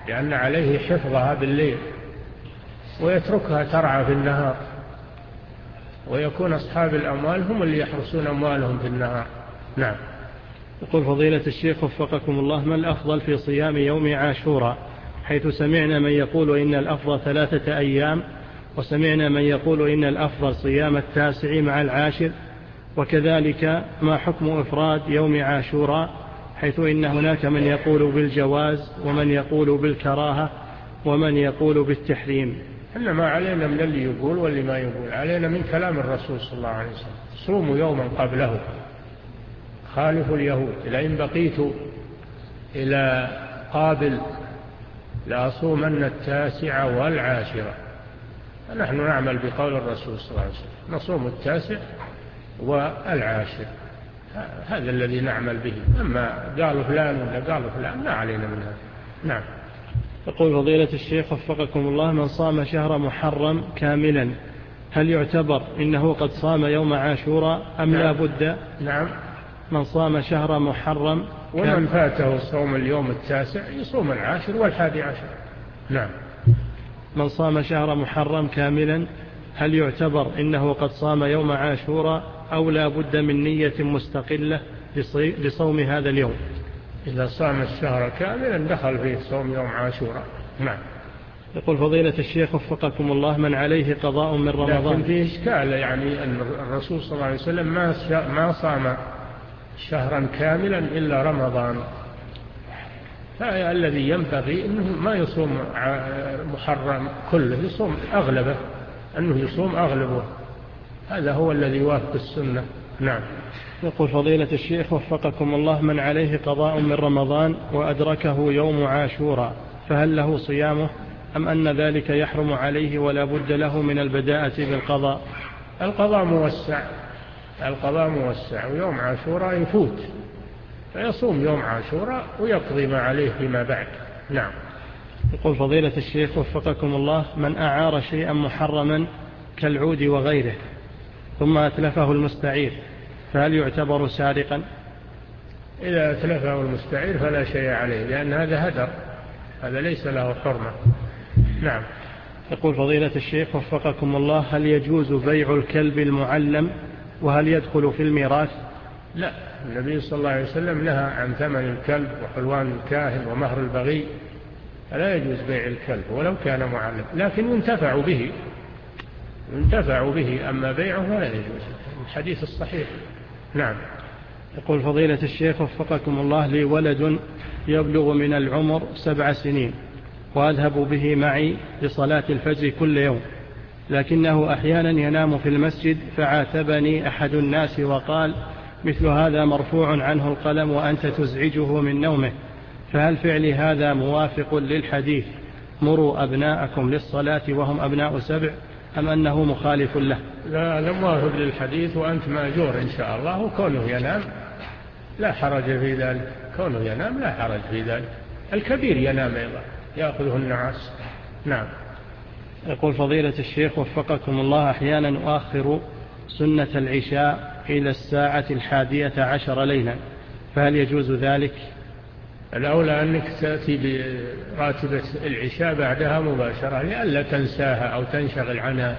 لأن عليه حفظها بالليل ويتركها ترعى في النهار، ويكون أصحاب الأموال هم اللي يحرسون أموالهم في النهار. نعم. يقول فضيلة الشيخ وفقكم الله: ما الأفضل في صيام يوم عاشوراء؟ حيث سمعنا من يقول إن الأفضل ثلاثة أيام، وسمعنا من يقول إن الأفضل صيام التاسع مع العاشر، وكذلك ما حكم إفراد يوم عاشوراء، حيث إن هناك من يقول بالجواز ومن يقول بالكراهة ومن يقول بالتحريم. إحنا ما علينا من اللي يقول واللي ما يقول، علينا من كلام الرسول صلى الله عليه وسلم: صوموا يوما قبله خالفوا اليهود، لئن بقيت إلى قابل لأصومن التاسع والعاشرة. نحن نعمل بقول الرسول صلى الله عليه وسلم: نصوم التاسع والعاشر، هذا الذي نعمل به. أما قالوا فلان ولا قالوا فلان ما علينا من هذا. نعم. يقول فضيلة الشيخ وفقكم الله: من صام شهر محرم كاملا هل يعتبر إنه قد صام يوم عاشوراء أم نعم. لا بد؟ نعم. من صام شهر محرم ومن فاته صوم اليوم التاسع يصوم العاشر والحادي عشر. نعم. من صام شهر محرم كاملا هل يعتبر إنه قد صام يوم عاشوراء أو لا بد من نية مستقلة لصوم هذا اليوم؟ إذا صام الشهر كاملا دخل فيه صوم يوم عاشوراء. نعم. يقول فضيلة الشيخ وفقكم الله: من عليه قضاء من رمضان؟ لكن فيه إشكال، يعني أن الرسول صلى الله عليه وسلم ما ما صام شهرا كاملا إلا رمضان، فالذي ينبغي أنه ما يصوم محرم كله، يصوم أغلبه، أنه يصوم أغلبه، هذا هو الذي يوافق السنة. نعم. يقول فضيلة الشيخ وفقكم الله: من عليه قضاء من رمضان وأدركه يوم عاشوراء فهل له صيامه أم أن ذلك يحرم عليه ولا بد له من البداءة بالقضاء؟ القضاء موسع، القضاء موسع، ويوم عاشوراء يفوت فيصوم يوم عاشوراء ويقضي ما عليه فيما بعد. نعم. يقول فضيلة الشيخ وفقكم الله: من أعار شيئا محرما كالعود وغيره ثم أتلفه المستعير فهل يعتبر سارقا؟ إذا أتلفه المستعير فلا شيء عليه، لأن هذا هدر، هذا ليس له حرمة. نعم. يقول فضيلة الشيخ وفقكم الله: هل يجوز بيع الكلب المعلم وهل يدخل في الميراث؟ لا، النبي صلى الله عليه وسلم نهى عن ثمن الكلب وحلوان الكاهن ومهر البغي، فلا يجوز بيع الكلب ولو كان معلم، لكن ينتفع به، ينتفع به، أما بيعه فلا يجوز، الحديث الصحيح. نعم. يقول فضيلة الشيخ وفقكم الله: لي ولد يبلغ من العمر سبع سنين وأذهب به معي لصلاة الفجر كل يوم، لكنه أحيانا ينام في المسجد، فعاتبني أحد الناس وقال: مثل هذا مرفوع عنه القلم وأنت تزعجه من نومه، فهل فعلي هذا موافق للحديث مروا أبناءكم للصلاة وهم أبناء سبع أم أنه مخالف له؟ لا، لا موافق للحديث، وأنت مأجور إن شاء الله، وكونه ينام لا حرج في ذلك، كونه ينام لا حرج في ذلك، الكبير ينام أيضا يأخذه النعاس. نعم. يقول فضيلة الشيخ وفقكم الله: أحيانا أؤخر سنة العشاء إلى الساعة الحادية عشر ليلا، فهل يجوز ذلك؟ الأولى أنك تأتي براتبة العشاء بعدها مباشرة لئلا تنساها أو تنشغل عنها،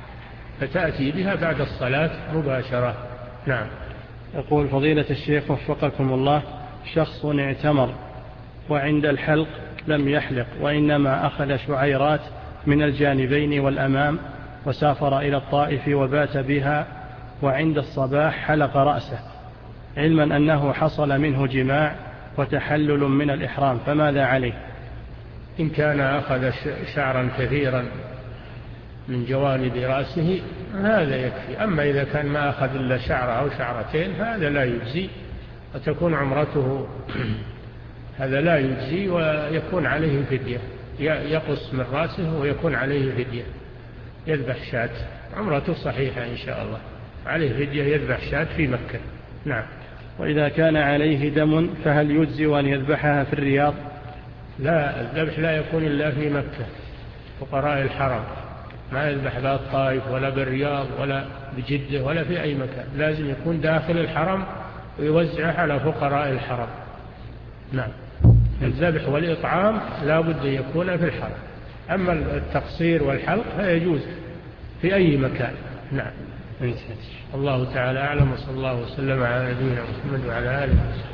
فتأتي بها بعد الصلاة مباشرة. نعم. يقول فضيلة الشيخ وفقكم الله: شخص اعتمر وعند الحلق لم يحلق وإنما أخذ شعيرات من الجانبين والأمام وسافر إلى الطائف وبات بها، وعند الصباح حلق رأسه، علما أنه حصل منه جماع وتحلل من الإحرام، فماذا عليه؟ إن كان أخذ شعرا كثيرا من جوانب رأسه هذا يكفي، أما إذا كان ما أخذ إلا شعرة أو شعرتين فهذا لا يجزي وتكون عمرته هذا لا يجزي ويكون عليه فدية، يقص من رأسه ويكون عليه فدية، يذبح شاة، عمرته صحيحة إن شاء الله، عليه فدية يذبح شاة في مكة. نعم. وإذا كان عليه دم فهل يجزي أن يذبحها في الرياض؟ لا، الذبح لا يكون إلا في مكة، فقراء الحرم، ما يذبح لا الطائف ولا بالرياض ولا بجدة ولا في أي مكان، لازم يكون داخل الحرم ويوزعه على فقراء الحرم. نعم. الذبح والإطعام لا بد أن يكون في الحرم. أما التقصير والحلق فيجوز في أي مكان. نعم. الله تعالى أعلم، وصلى الله وسلم على نبينا محمد وعلى آله وصحبه.